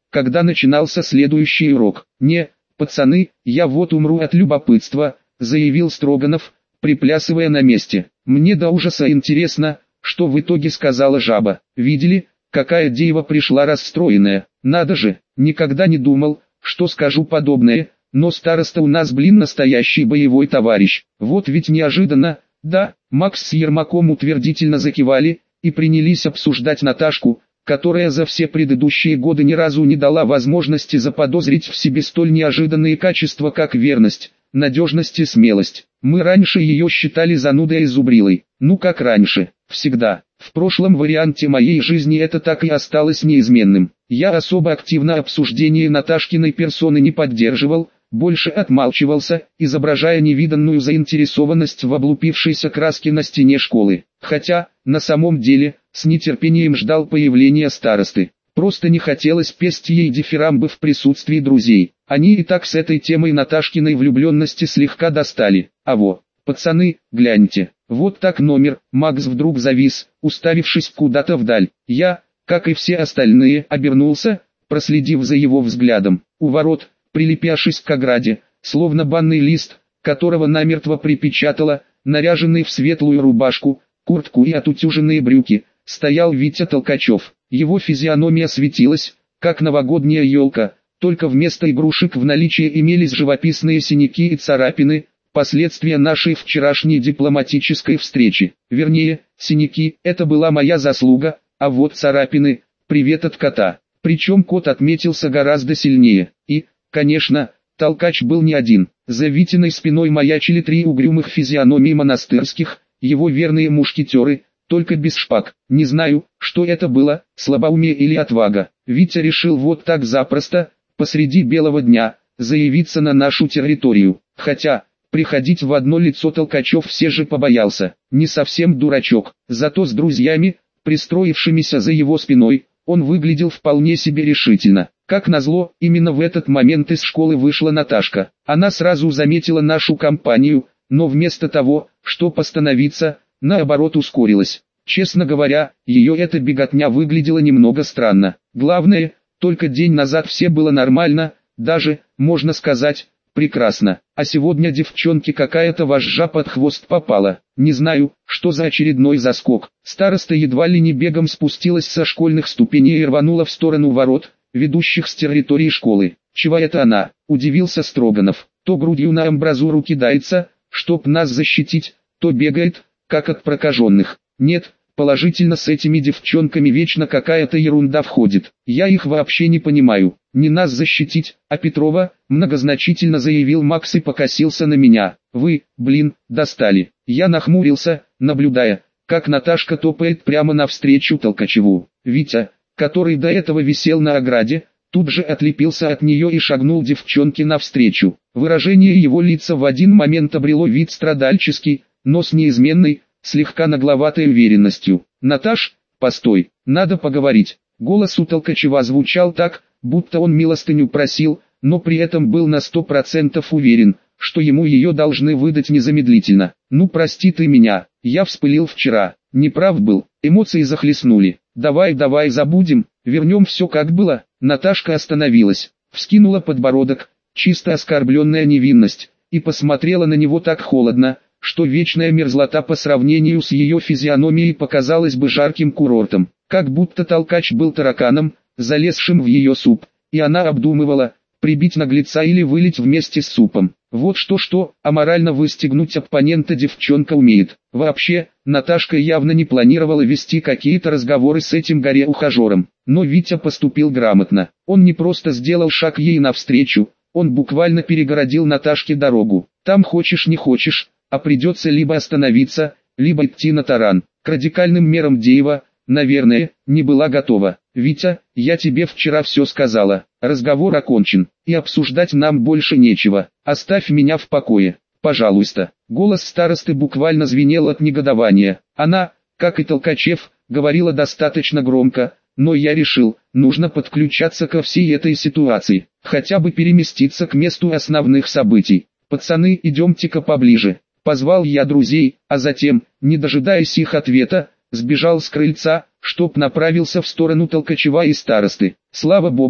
когда начинался следующий урок. «Не, пацаны, я вот умру от любопытства», — заявил Строганов, приплясывая на месте. «Мне до ужаса интересно, что в итоге сказала жаба. Видели, какая дева пришла расстроенная? Надо же, никогда не думал, что скажу подобное, но староста у нас, настоящий боевой товарищ. Вот ведь неожиданно». «Да», Макс с Ермаком утвердительно закивали и принялись обсуждать Наташку, которая за все предыдущие годы ни разу не дала возможности заподозрить в себе столь неожиданные качества, как верность, надежность и смелость. Мы раньше ее считали занудой и зубрилой. Ну как раньше, всегда. В прошлом варианте моей жизни это так и осталось неизменным. Я особо активно обсуждение Наташкиной персоны не поддерживал, больше отмалчивался, изображая невиданную заинтересованность в облупившейся краске на стене школы. Хотя, на самом деле, с нетерпением ждал появления старосты. Просто не хотелось петь ей дифирамбы в присутствии друзей. Они и так с этой темой Наташкиной влюбленности слегка достали. А во, пацаны, гляньте, вот так номер. Макс вдруг завис, уставившись куда-то вдаль. Я, как и все остальные, обернулся, проследив за его взглядом. У ворот, прилепявшись к ограде, словно банный лист, которого намертво припечатало, наряженный в светлую рубашку, куртку и отутюженные брюки, стоял Витя Толкачев. Его физиономия светилась, как новогодняя елка, только вместо игрушек в наличии имелись живописные синяки и царапины, последствия нашей вчерашней дипломатической встречи. Вернее, синяки – это была моя заслуга, а вот царапины – привет от кота. Причем кот отметился гораздо сильнее. И, конечно, Толкач был не один. За Витиной спиной маячили три угрюмых физиономии монастырских, его верные мушкетеры, только без шпаг. Не знаю, что это было, слабоумие или отвага. Витя решил вот так запросто, посреди белого дня, заявиться на нашу территорию. Хотя, приходить в одно лицо Толкачев все же побоялся. Не совсем дурачок, зато с друзьями, пристроившимися за его спиной, он выглядел вполне себе решительно. Как назло, именно в этот момент из школы вышла Наташка. Она сразу заметила нашу компанию, но вместо того, чтобы остановиться, наоборот ускорилась. Честно говоря, ее эта беготня выглядела немного странно. Главное, только день назад все было нормально, даже, можно сказать, прекрасно. А сегодня девчонке какая-то вожжа под хвост попала. Не знаю, что за очередной заскок. Староста едва ли не бегом спустилась со школьных ступеней и рванула в сторону ворот, ведущих с территории школы. «Чего это она?» – удивился Строганов. «То грудью на амбразуру кидается, чтоб нас защитить, то бегает, как от прокаженных. Нет, положительно с этими девчонками вечно какая-то ерунда входит. Я их вообще не понимаю. Не нас защитить, а Петрова», – многозначительно заявил Макс и покосился на меня. «Вы, достали». Я нахмурился, наблюдая, как Наташка топает прямо навстречу Толкачеву. Витя, который до этого висел на ограде, тут же отлепился от нее и шагнул девчонке навстречу. Выражение его лица в один момент обрело вид страдальческий, но с неизменной, слегка нагловатой уверенностью. «Наташ, постой, надо поговорить». Голос у Толкачева звучал так, будто он милостыню просил, но при этом был на 100% уверен, что ему ее должны выдать незамедлительно. «Ну прости ты меня, я вспылил вчера, неправ был, эмоции захлестнули. Давай забудем, вернем все как было». Наташка остановилась, вскинула подбородок, чисто оскорбленная невинность, и посмотрела на него так холодно, что вечная мерзлота по сравнению с ее физиономией показалась бы жарким курортом. Как будто Толкач был тараканом, залезшим в ее суп, и она обдумывала, прибить наглеца или вылить вместе с супом. Вот что, а морально выстегнуть оппонента девчонка умеет. Вообще, Наташка явно не планировала вести какие-то разговоры с этим горе-ухажером. Но Витя поступил грамотно. Он не просто сделал шаг ей навстречу, он буквально перегородил Наташке дорогу. Там хочешь не хочешь, а придется либо остановиться, либо идти на таран. К радикальным мерам дева, наверное, не была готова. «Витя, я тебе вчера все сказала, разговор окончен, и обсуждать нам больше нечего, оставь меня в покое, пожалуйста». Голос старосты буквально звенел от негодования. Она, как и Толкачев, говорила достаточно громко, но я решил, нужно подключаться ко всей этой ситуации, хотя бы переместиться к месту основных событий. «Пацаны, идемте-ка поближе», — позвал я друзей, а затем, не дожидаясь их ответа, сбежал с крыльца, чтоб направился в сторону Толкачева и старосты. Слава богу,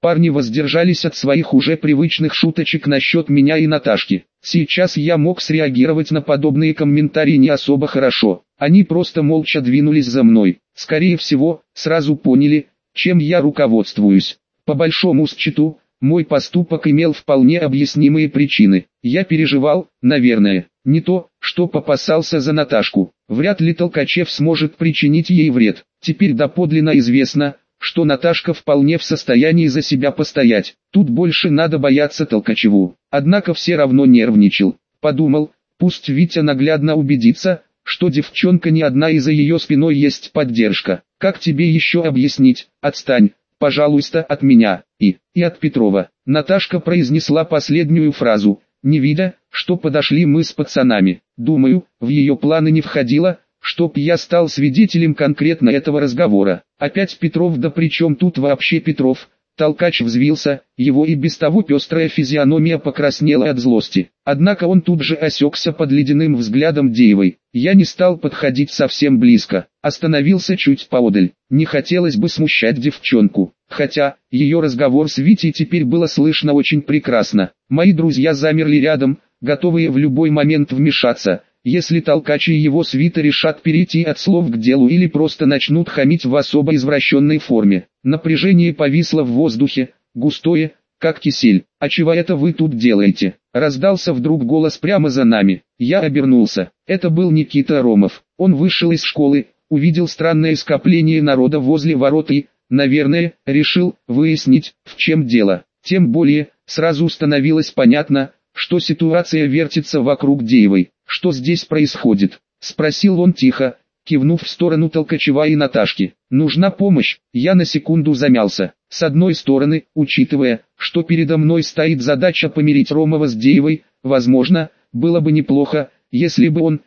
Парни воздержались от своих уже привычных шуточек насчет меня и Наташки. Сейчас я мог среагировать на подобные комментарии не особо хорошо. Они просто молча двинулись за мной. Скорее всего, сразу поняли, чем я руководствуюсь. По большому счету, мой поступок имел вполне объяснимые причины. Я переживал, наверное, не то, что опасался за Наташку. Вряд ли Толкачев сможет причинить ей вред. Теперь доподлинно известно, что Наташка вполне в состоянии за себя постоять. Тут больше надо бояться Толкачеву. Однако все равно нервничал. Подумал, пусть Витя наглядно убедится, что девчонка не одна и за ее спиной есть поддержка. Как тебе еще объяснить? Отстань, пожалуйста, от меня и от Петрова. Наташка произнесла последнюю фразу, не видя, что подошли мы с пацанами. Думаю, в ее планы не входило, чтоб я стал свидетелем конкретно этого разговора. Опять Петров, да при чем тут вообще Петров? Толкач взвился, его и без того пестрая физиономия покраснела от злости. Однако он тут же осекся под ледяным взглядом Деевой. Я не стал подходить совсем близко, остановился чуть поодаль. Не хотелось бы смущать девчонку, хотя ее разговор с Витей теперь было слышно очень прекрасно. Мои друзья замерли рядом, готовые в любой момент вмешаться, если Толкач и его свита решат перейти от слов к делу или просто начнут хамить в особо извращенной форме. Напряжение повисло в воздухе, густое, как кисель. «А чего это вы тут делаете?» Раздался вдруг голос прямо за нами. Я обернулся. Это был Никита Ромов. Он вышел из школы, увидел странное скопление народа возле ворот и, наверное, решил выяснить, в чем дело. Тем более, сразу становилось понятно, что ситуация вертится вокруг Деевой. «Что здесь происходит?» — спросил он тихо, кивнув в сторону Толкачева и Наташки. «Нужна помощь». Я на секунду замялся. С одной стороны, учитывая, что передо мной стоит задача помирить Ромова с Деевой, возможно, было бы неплохо, если бы он,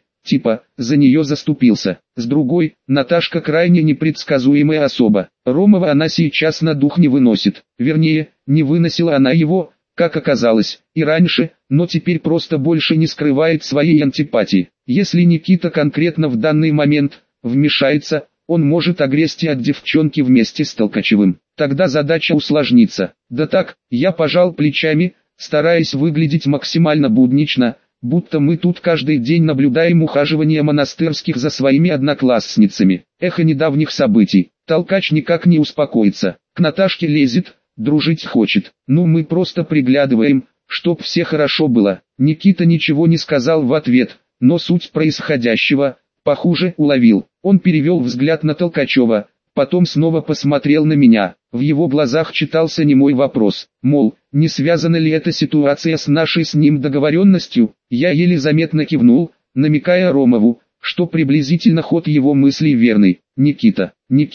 за нее заступился. С другой, Наташка крайне непредсказуемая особа. Ромова она сейчас на дух не выносит. Вернее, не выносила она его, как оказалось, и раньше, но теперь просто больше не скрывает своей антипатии. Если Никита конкретно в данный момент вмешается, он может огрести от девчонки вместе с Толкачевым. Тогда задача усложнится. Да так, я пожал плечами, стараясь выглядеть максимально буднично, будто мы тут каждый день наблюдаем ухаживание монастырских за своими одноклассницами. Эхо недавних событий. Толкач никак не успокоится. К Наташке лезет, дружить хочет. Ну мы просто приглядываем, чтоб все хорошо было. Никита ничего не сказал в ответ, но суть происходящего, похоже, уловил. Он перевел взгляд на Толкачева, потом снова посмотрел на меня. В его глазах читался немой вопрос, мол, не связана ли эта ситуация с нашей с ним договоренностью. Я еле заметно кивнул, намекая Ромову, что приблизительно ход его мыслей верный. Никита,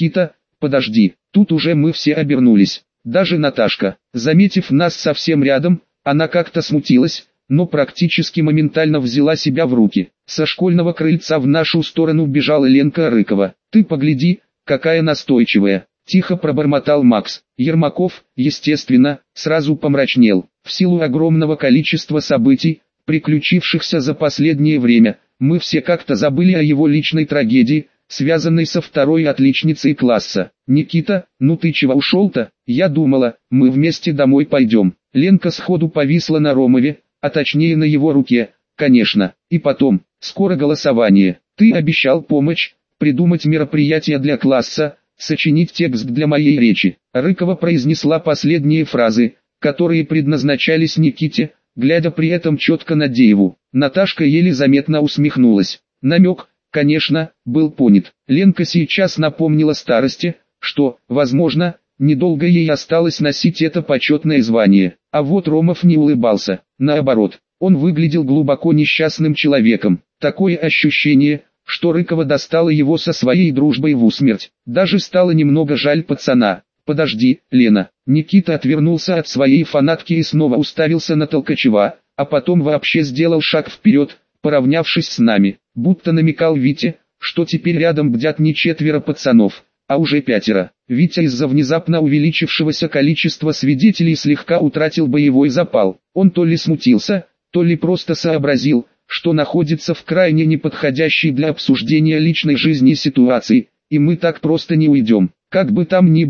подожди, тут уже мы все обернулись. Даже Наташка, заметив нас совсем рядом, она как-то смутилась, но практически моментально взяла себя в руки. Со школьного крыльца в нашу сторону бежала Ленка Рыкова. «Ты погляди, какая настойчивая!» — тихо пробормотал Макс. Ермаков, естественно, сразу помрачнел. В силу огромного количества событий, приключившихся за последнее время, мы все как-то забыли о его личной трагедии, связанной со второй отличницей класса. «Никита, ну ты чего ушел-то? Я думала, мы вместе домой пойдем». Ленка сходу повисла на Ромове, а точнее на его руке, конечно. И потом, скоро голосование. Ты обещал помочь, придумать мероприятие для класса, сочинить текст для моей речи. Рыкова произнесла последние фразы, которые предназначались Никите, глядя при этом четко на Дееву. Наташка еле заметно усмехнулась. Намек, конечно, был понят. Ленка сейчас напомнила старости, что, возможно, недолго ей осталось носить это почетное звание. А вот Ромов не улыбался. Наоборот, он выглядел глубоко несчастным человеком. Такое ощущение, что Рыкова достала его со своей дружбой в усмерть. Даже стало немного жаль пацана. «Подожди, Лена». Никита отвернулся от своей фанатки и снова уставился на Толкачева, а потом вообще сделал шаг вперед, поравнявшись с нами, будто намекал Вите, что теперь рядом бдят не 4 пацанов, а уже 5. Витя из-за внезапно увеличившегося количества свидетелей слегка утратил боевой запал. Он то ли смутился, то ли просто сообразил, что находится в крайне неподходящей для обсуждения личной жизни ситуации, и мы так просто не уйдем. Как бы там ни было,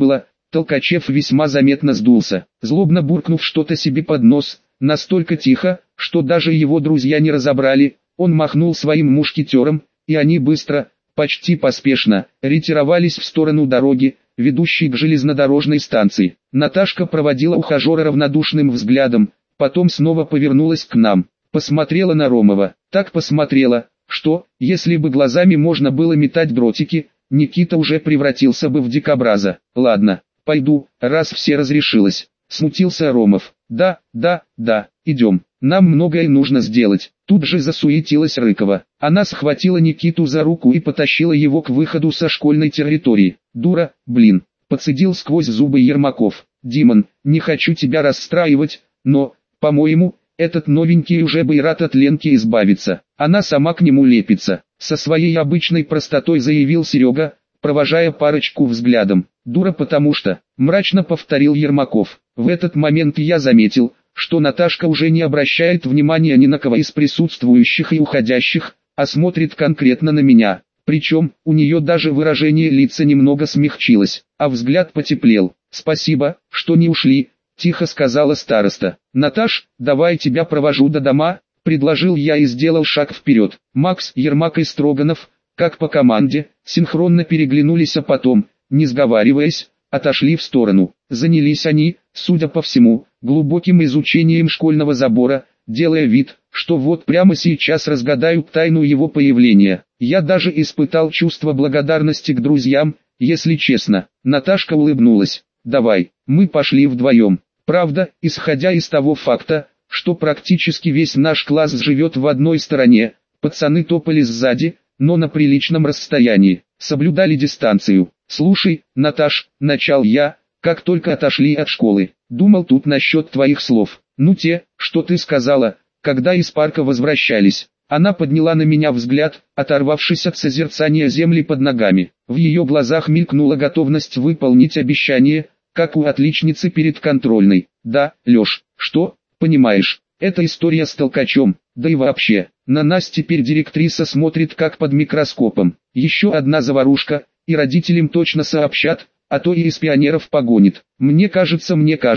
Толкачев весьма заметно сдулся, злобно буркнув что-то себе под нос, настолько тихо, что даже его друзья не разобрали. Он махнул своим мушкетерам, и они быстро, почти поспешно, ретировались в сторону дороги, ведущей к железнодорожной станции. Наташка проводила ухажера равнодушным взглядом, потом снова повернулась к нам, посмотрела на Ромова, так посмотрела, что, если бы глазами можно было метать дротики, Никита уже превратился бы в дикобраза. «Ладно, пойду, раз все разрешилось», — смутился Ромов. «Да, идем, нам многое нужно сделать». Тут же засуетилась Рыкова. Она схватила Никиту за руку и потащила его к выходу со школьной территории. «Дура, блин», — процедил сквозь зубы Ермаков. «Димон, не хочу тебя расстраивать, но, по-моему, этот новенький уже бы и рад от Ленки избавиться. Она сама к нему лепится», — со своей обычной простотой заявил Серега, провожая парочку взглядом. «Дура потому что», — мрачно повторил Ермаков. В этот момент я заметил, что Наташка уже не обращает внимания ни на кого из присутствующих и уходящих, а смотрит конкретно на меня. Причем, у нее даже выражение лица немного смягчилось, а взгляд потеплел. «Спасибо, что не ушли», — тихо сказала староста. «Наташ, давай тебя провожу до дома», — предложил я и сделал шаг вперед. Макс, Ермак и Строганов, как по команде, синхронно переглянулись, а потом, не сговариваясь, отошли в сторону. Занялись они, судя по всему, глубоким изучением школьного забора, делая вид, что вот прямо сейчас разгадают тайну его появления. Я даже испытал чувство благодарности к друзьям, если честно. Наташка улыбнулась. «Давай». Мы пошли вдвоем. Правда, исходя из того факта, что практически весь наш класс живет в одной стороне, пацаны топали сзади, но на приличном расстоянии, соблюдали дистанцию. «Слушай, Наташ», — начал я, как только отошли от школы, «думал тут насчет твоих слов. Ну те, что ты сказала, когда из парка возвращались». Она подняла на меня взгляд, оторвавшись от созерцания земли под ногами. В ее глазах мелькнула готовность выполнить обещание, как у отличницы перед контрольной. «Да, Леш, что, понимаешь, это история с толкачом, да и вообще, на нас теперь директриса смотрит как под микроскопом. Еще одна заварушка, и родителям точно сообщат, а то и из пионеров погонит. Мне кажется,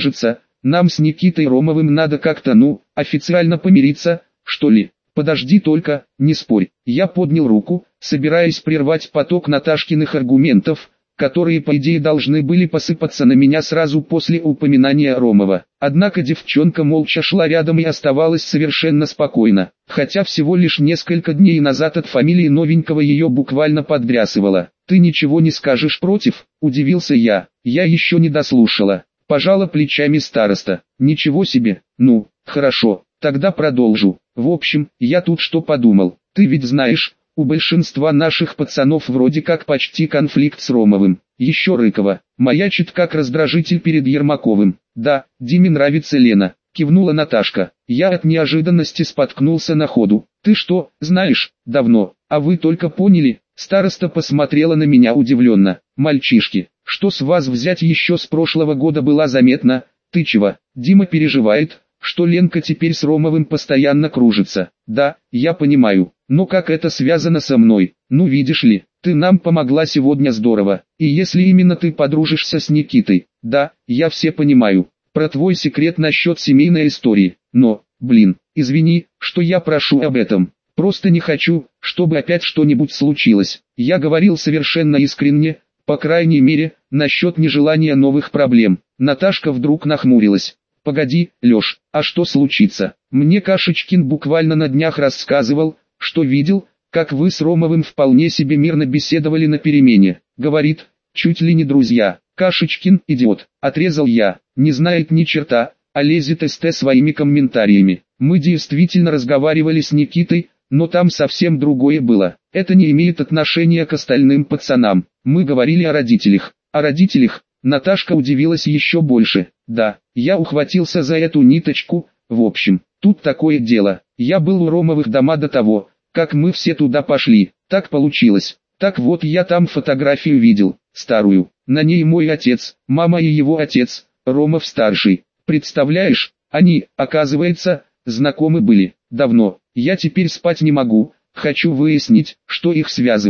нам с Никитой Ромовым надо как-то, официально помириться, что ли». «Подожди только, не спорь». Я поднял руку, собираясь прервать поток Наташкиных аргументов, которые по идее должны были посыпаться на меня сразу после упоминания Ромова. Однако девчонка молча шла рядом и оставалась совершенно спокойна, хотя всего лишь несколько дней назад от фамилии новенького ее буквально подбрясывало. «Ты ничего не скажешь против?» – удивился я. Я еще не дослушала. Пожала плечами староста. «Ничего себе, хорошо, тогда продолжу. В общем, я тут что подумал. Ты ведь знаешь, у большинства наших пацанов вроде как почти конфликт с Ромовым. Еще Рыкова маячит как раздражитель перед Ермаковым. Да, Диме нравится Лена», — кивнула Наташка. Я от неожиданности споткнулся на ходу. «Ты что, знаешь, давно, а вы только поняли?» Староста посмотрела на меня удивленно. «Мальчишки, что с вас взять, еще с прошлого года была заметна. Ты чего?» Дима переживает, что Ленка теперь с Ромовым постоянно кружится. «Да, я понимаю, но как это связано со мной? Видишь ли, ты нам помогла сегодня здорово, и если именно ты подружишься с Никитой, да, я все понимаю, про твой секрет насчет семейной истории, но, извини, что я прошу об этом, просто не хочу, чтобы опять что-нибудь случилось». Я говорил совершенно искренне, по крайней мере, насчет нежелания новых проблем. Наташка вдруг нахмурилась. «Погоди, Леш, а что случится? Мне Кашечкин буквально на днях рассказывал, что видел, как вы с Ромовым вполне себе мирно беседовали на перемене. Говорит, чуть ли не друзья». «Кашечкин, идиот», отрезал я, не знает ни черта, а лезет своими комментариями. Мы действительно разговаривали с Никитой, но там совсем другое было. Это не имеет отношения к остальным пацанам. Мы говорили о родителях. О родителях? Наташка удивилась еще больше. «Да, я ухватился за эту ниточку. В общем, тут такое дело. Я был у Ромовых дома до того, как мы все туда пошли. Так получилось. Так вот, я там фотографию видел, старую. На ней мой отец, мама и его отец, Ромов-старший. Представляешь, они, оказывается, знакомы были. Давно. Я теперь спать не могу. Хочу выяснить, что их связывало.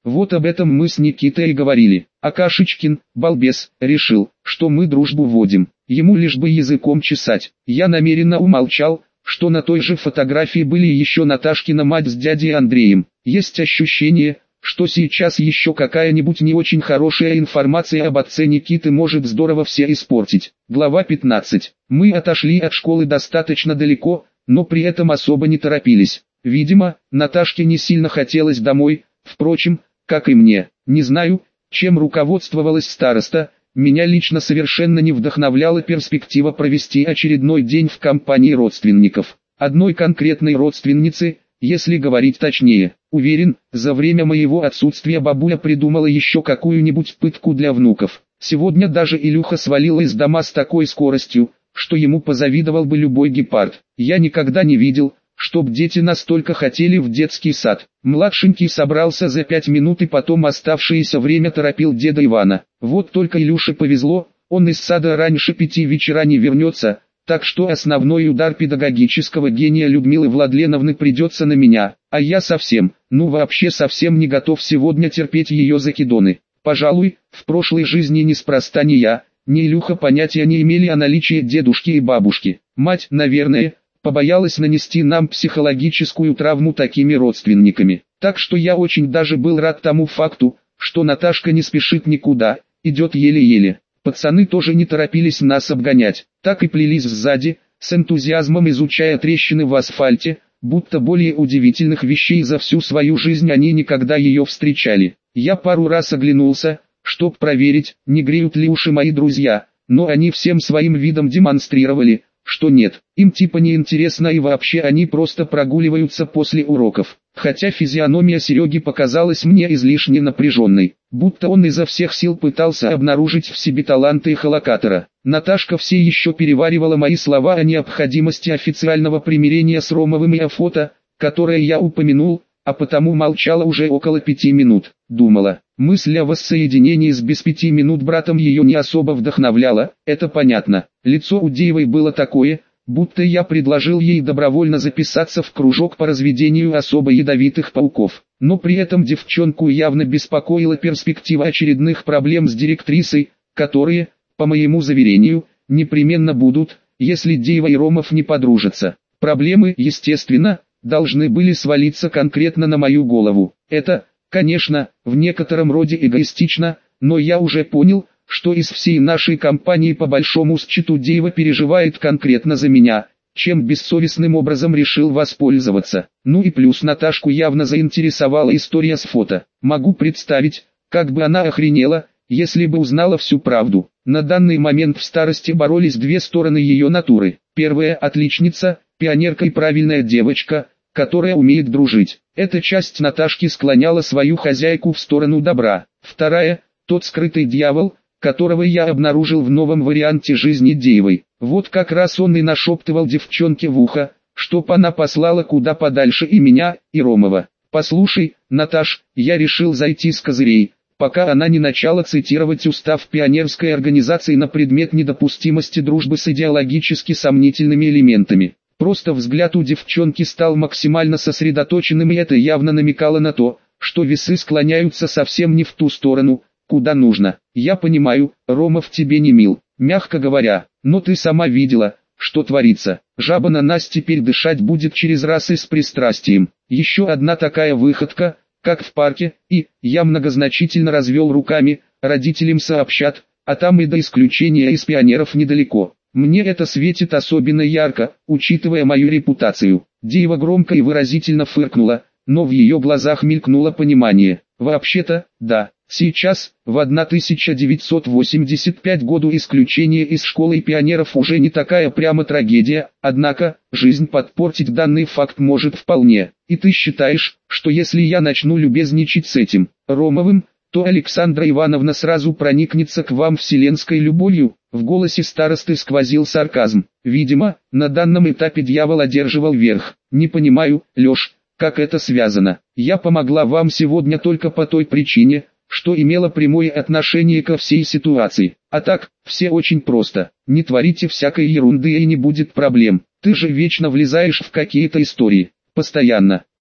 Вот об этом мы с Никитой и говорили. А Кашечкин, балбес, решил, что мы дружбу водим. Ему лишь бы языком чесать. Я намеренно умолчал, что на той же фотографии были еще Наташкина мать с дядей Андреем. Есть ощущение, что сейчас еще какая-нибудь не очень хорошая информация об отце Никиты может здорово все испортить. Глава 15. Мы отошли от школы достаточно далеко, но при этом особо не торопились. Видимо, Наташке не сильно хотелось домой, впрочем, как и мне. Не знаю, чем руководствовалась староста, меня лично совершенно не вдохновляла перспектива провести очередной день в компании родственников. Одной конкретной родственницы, если говорить точнее. Уверен, за время моего отсутствия бабуля придумала еще какую-нибудь пытку для внуков. Сегодня даже Илюха свалил из дома с такой скоростью, что ему позавидовал бы любой гепард. Я никогда не видел, чтоб дети настолько хотели в детский сад. Младшенький собрался за 5 минут и потом оставшееся время торопил деда Ивана. Вот только Илюше повезло, он из сада раньше 5 вечера не вернется, так что основной удар педагогического гения Людмилы Владленовны придется на меня, а я совсем, вообще совсем не готов сегодня терпеть ее закидоны. Пожалуй, в прошлой жизни неспроста ни я, ни Илюха понятия не имели о наличии дедушки и бабушки. Мать, наверное, побоялась нанести нам психологическую травму такими родственниками. Так что я очень даже был рад тому факту, что Наташка не спешит никуда, идет еле-еле. Пацаны тоже не торопились нас обгонять, так и плелись сзади, с энтузиазмом изучая трещины в асфальте, будто более удивительных вещей за всю свою жизнь они никогда ее встречали. Я пару раз оглянулся, чтоб проверить, не греют ли уши мои друзья, но они всем своим видом демонстрировали, что нет, им типа не интересно и вообще они просто прогуливаются после уроков. Хотя физиономия Сереги показалась мне излишне напряженной, будто он изо всех сил пытался обнаружить в себе таланты эхолокатора. Наташка все еще переваривала мои слова о необходимости официального примирения с Ромовым и о фото, которое я упомянул, а потому молчала уже около 5 минут. Думала, мысль о воссоединении с без 5 минут братом ее не особо вдохновляла, это понятно. Лицо у Деевой было такое, будто я предложил ей добровольно записаться в кружок по разведению особо ядовитых пауков. Но при этом девчонку явно беспокоила перспектива очередных проблем с директрисой, которые, по моему заверению, непременно будут, если Деева и Ромов не подружатся. Проблемы, естественно, должны были свалиться конкретно на мою голову. Это, конечно, в некотором роде эгоистично, но я уже понял, что из всей нашей компании по большому счету Деева переживает конкретно за меня, чем бессовестным образом решил воспользоваться. Ну и плюс Наташку явно заинтересовала история с фото. Могу представить, как бы она охренела, если бы узнала всю правду. На данный момент в старости боролись две стороны ее натуры. Первая – отличница, пионерка и правильная девочка, которая умеет дружить. Эта часть Наташки склоняла свою хозяйку в сторону добра. Вторая – тот скрытый дьявол, которого я обнаружил в новом варианте жизни Деевой. Вот как раз он и нашептывал девчонке в ухо, чтоб она послала куда подальше и меня, и Ромова. «Послушай, Наташ, я решил зайти с козырей», пока она не начала цитировать устав пионерской организации на предмет недопустимости дружбы с идеологически сомнительными элементами. Просто взгляд у девчонки стал максимально сосредоточенным, и это явно намекало на то, что весы склоняются совсем не в ту сторону, куда нужно. Я понимаю, Ромов тебе не мил, мягко говоря, но ты сама видела, что творится. Жаба на нас теперь дышать будет через раз и с пристрастием. Еще одна такая выходка, как в парке, и, я многозначительно развел руками, родителям сообщат, а там и до исключения из пионеров недалеко. Мне это светит особенно ярко, учитывая мою репутацию. Деева громко и выразительно фыркнула, но в ее глазах мелькнуло понимание. Вообще-то, да, сейчас, в 1985 году исключение из школы пионеров уже не такая прямо трагедия, однако, жизнь подпортить данный факт может вполне. И ты считаешь, что если я начну любезничать с этим Ромовым, то Александра Ивановна сразу проникнется к вам вселенской любовью? В голосе старосты сквозил сарказм. Видимо, на данном этапе дьявол одерживал верх. Не понимаю, Леш, как это связано. Я помогла вам сегодня только по той причине, что имела прямое отношение ко всей ситуации. А так, все очень просто. Не творите всякой ерунды и не будет проблем. Ты же вечно влезаешь в какие-то истории. Постоянно.